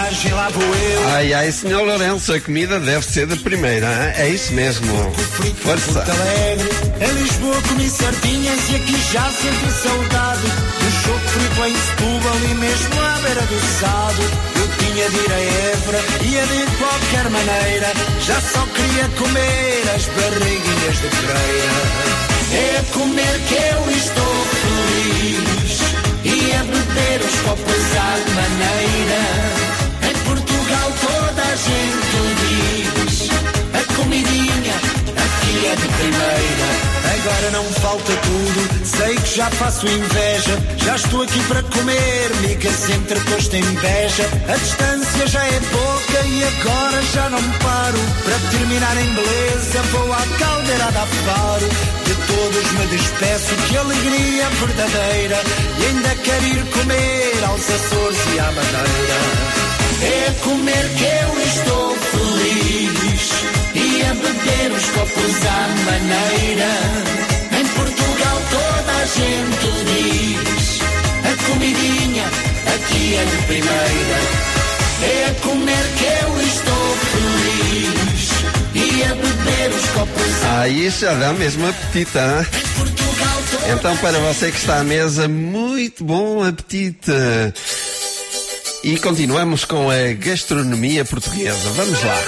viagem, lá vou eu. Ai, ai, senhor Lourenço, a comida deve ser de primeira, hein? É isso mesmo. Força. Porto Alegre, em Lisboa comi sardinhas e aqui já senti saudade do choco frito em Setúbal e mesmo à beira do Sado. Eu tinha de ir a Évora, ia de qualquer maneira, já só queria comer as barriguinhas de freira. É comer que eu estou feliz e a beber os copos à maneira. Em Portugal toda a gente diz, a comidinha aqui é de primeira. Agora não falta tudo, sei que já faço inveja, já estou aqui para comer migas entrecosto em inveja. A distância já é pouca e agora já não paro, para terminar em beleza vou à caldeirada a Faro. De todos me despeço, que alegria verdadeira, e ainda quero ir comer aos Açores e à Madeira. É comer que eu estou feliz e a beber os copos à maneira. Em Portugal toda a gente diz, a comidinha aqui é de primeira. É comer que eu estou feliz e a beber os copos à... Aí já dá mesmo apetite, hein? Então, para você que está à mesa, muito bom apetite. E continuamos com a gastronomia portuguesa. Vamos lá.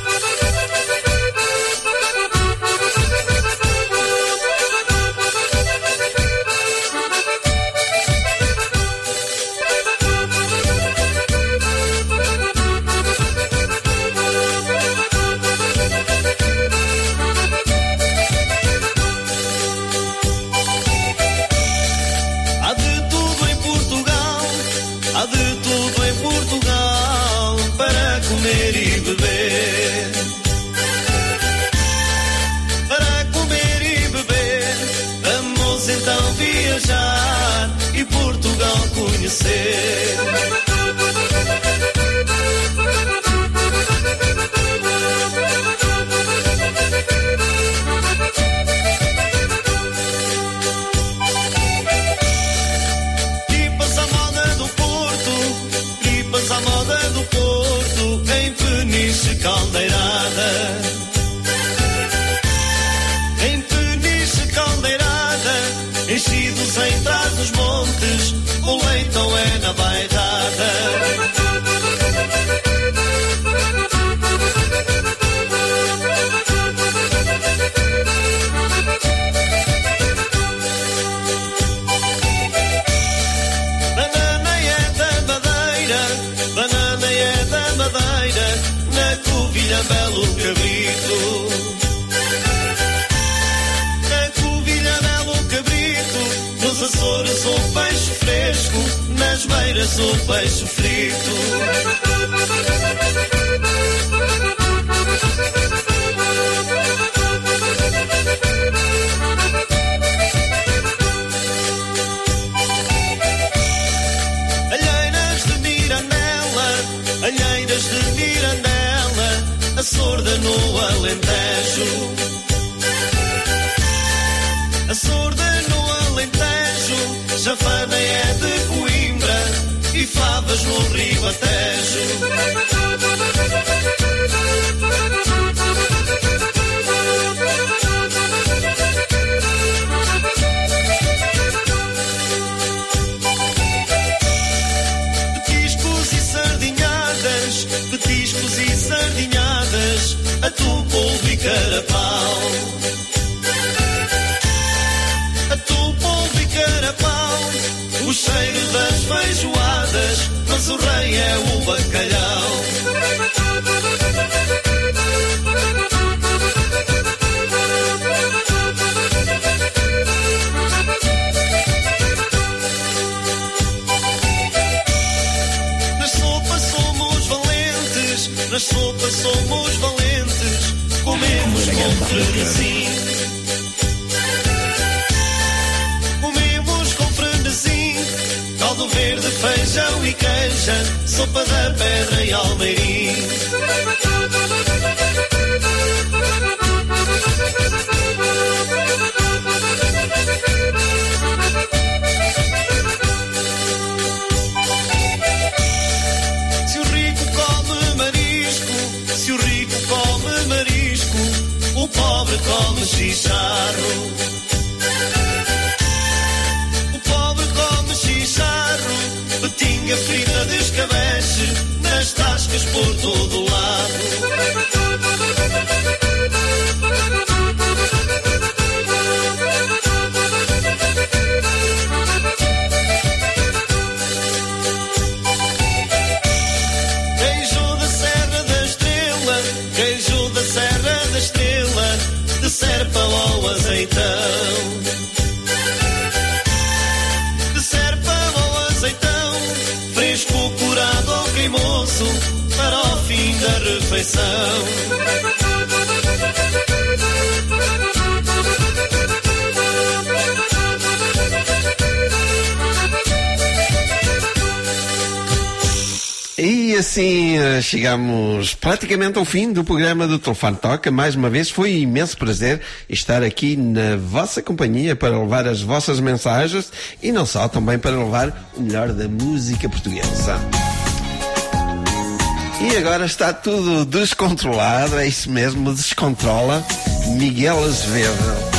O peixe frito. Alheiras de Mirandela, alheiras de Mirandela, a sorda no Alentejo. A sorda no Alentejo, chafana é de Coimbra e favas no Ribatejo. Petiscos e sardinhadas, petiscos e sardinhadas, atum, polvo e carapau. Atum, polvo e carapau, o cheiro das feijoadas, mas o rei é o bacalhau. Nas sopas somos valentes, nas sopas somos valentes, comemos com frenesim. Caldo verde, feijão e queijo, sopa da pedra e almeirim. Se o rico chicharro. O pobre come chicharro, betinha frita de escabeche, nas tascas por todo lado. Queijo da Serra da Estrela, queijo da Serra da Estrela, de serpa ao azeitão. De serpa ao azeitão, fresco, curado ou queimoso, para o fim da refeição. E assim chegamos praticamente ao fim do programa do Telefone Toca. Mais uma vez foi um imenso prazer estar aqui na vossa companhia para levar as vossas mensagens e não só, também para levar o melhor da música portuguesa. E agora está tudo descontrolado, é isso mesmo, descontrola. Miguel Azevedo.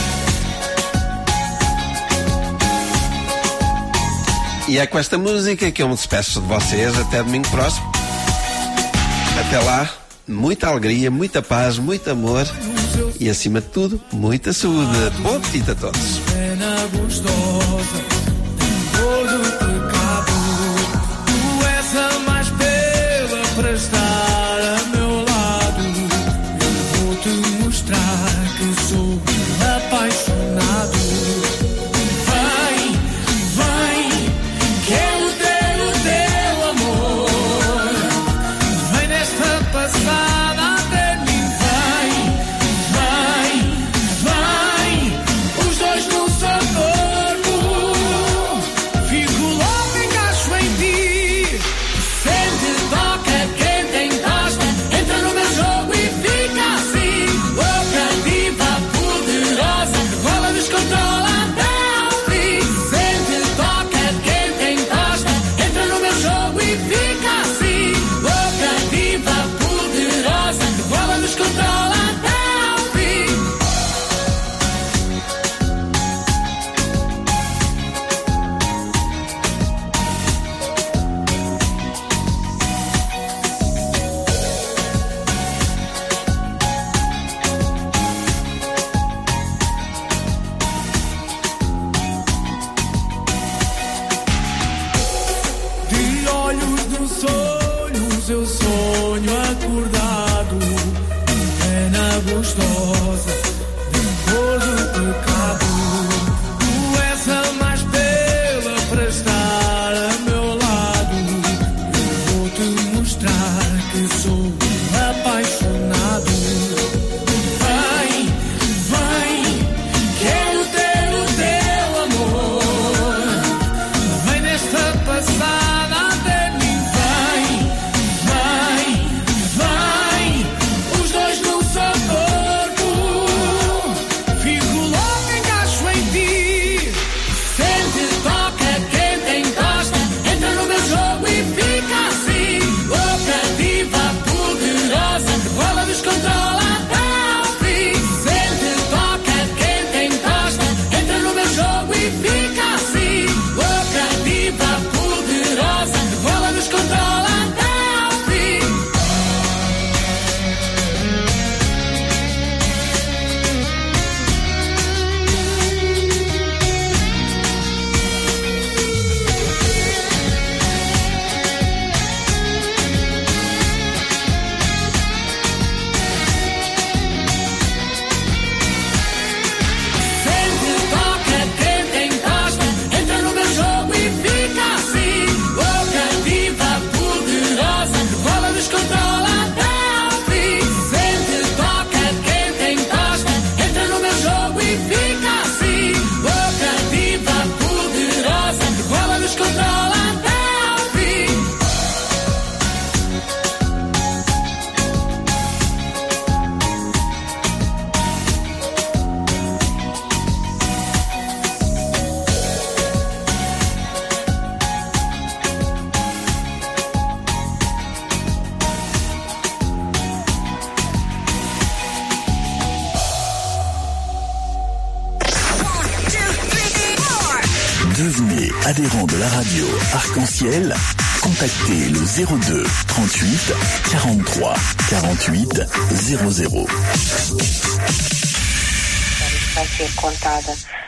E é com esta música que eu me despeço de vocês até domingo próximo. Até lá, muita alegria, muita paz, muito amor e, acima de tudo, muita saúde. Bom apetite a todos. Pena gostosa, todo pecado. Tu és a mais bela para estar a meu lado. Eu vou te mostrar que sou apaixonado. Eu sonho acordado, pena gostosa, de cor do pecado. Tu és a mais bela para estar a meu lado. Eu vou te mostrar que sou apaixonado. Vem, vem, quero ter o teu amor. Vem nesta passada até mim. Bola Adhérent de la radio Arc-en-Ciel, contactez le zéro deux trente-huit quarante-trois quarante-huit zéro zéro. Vai ser contada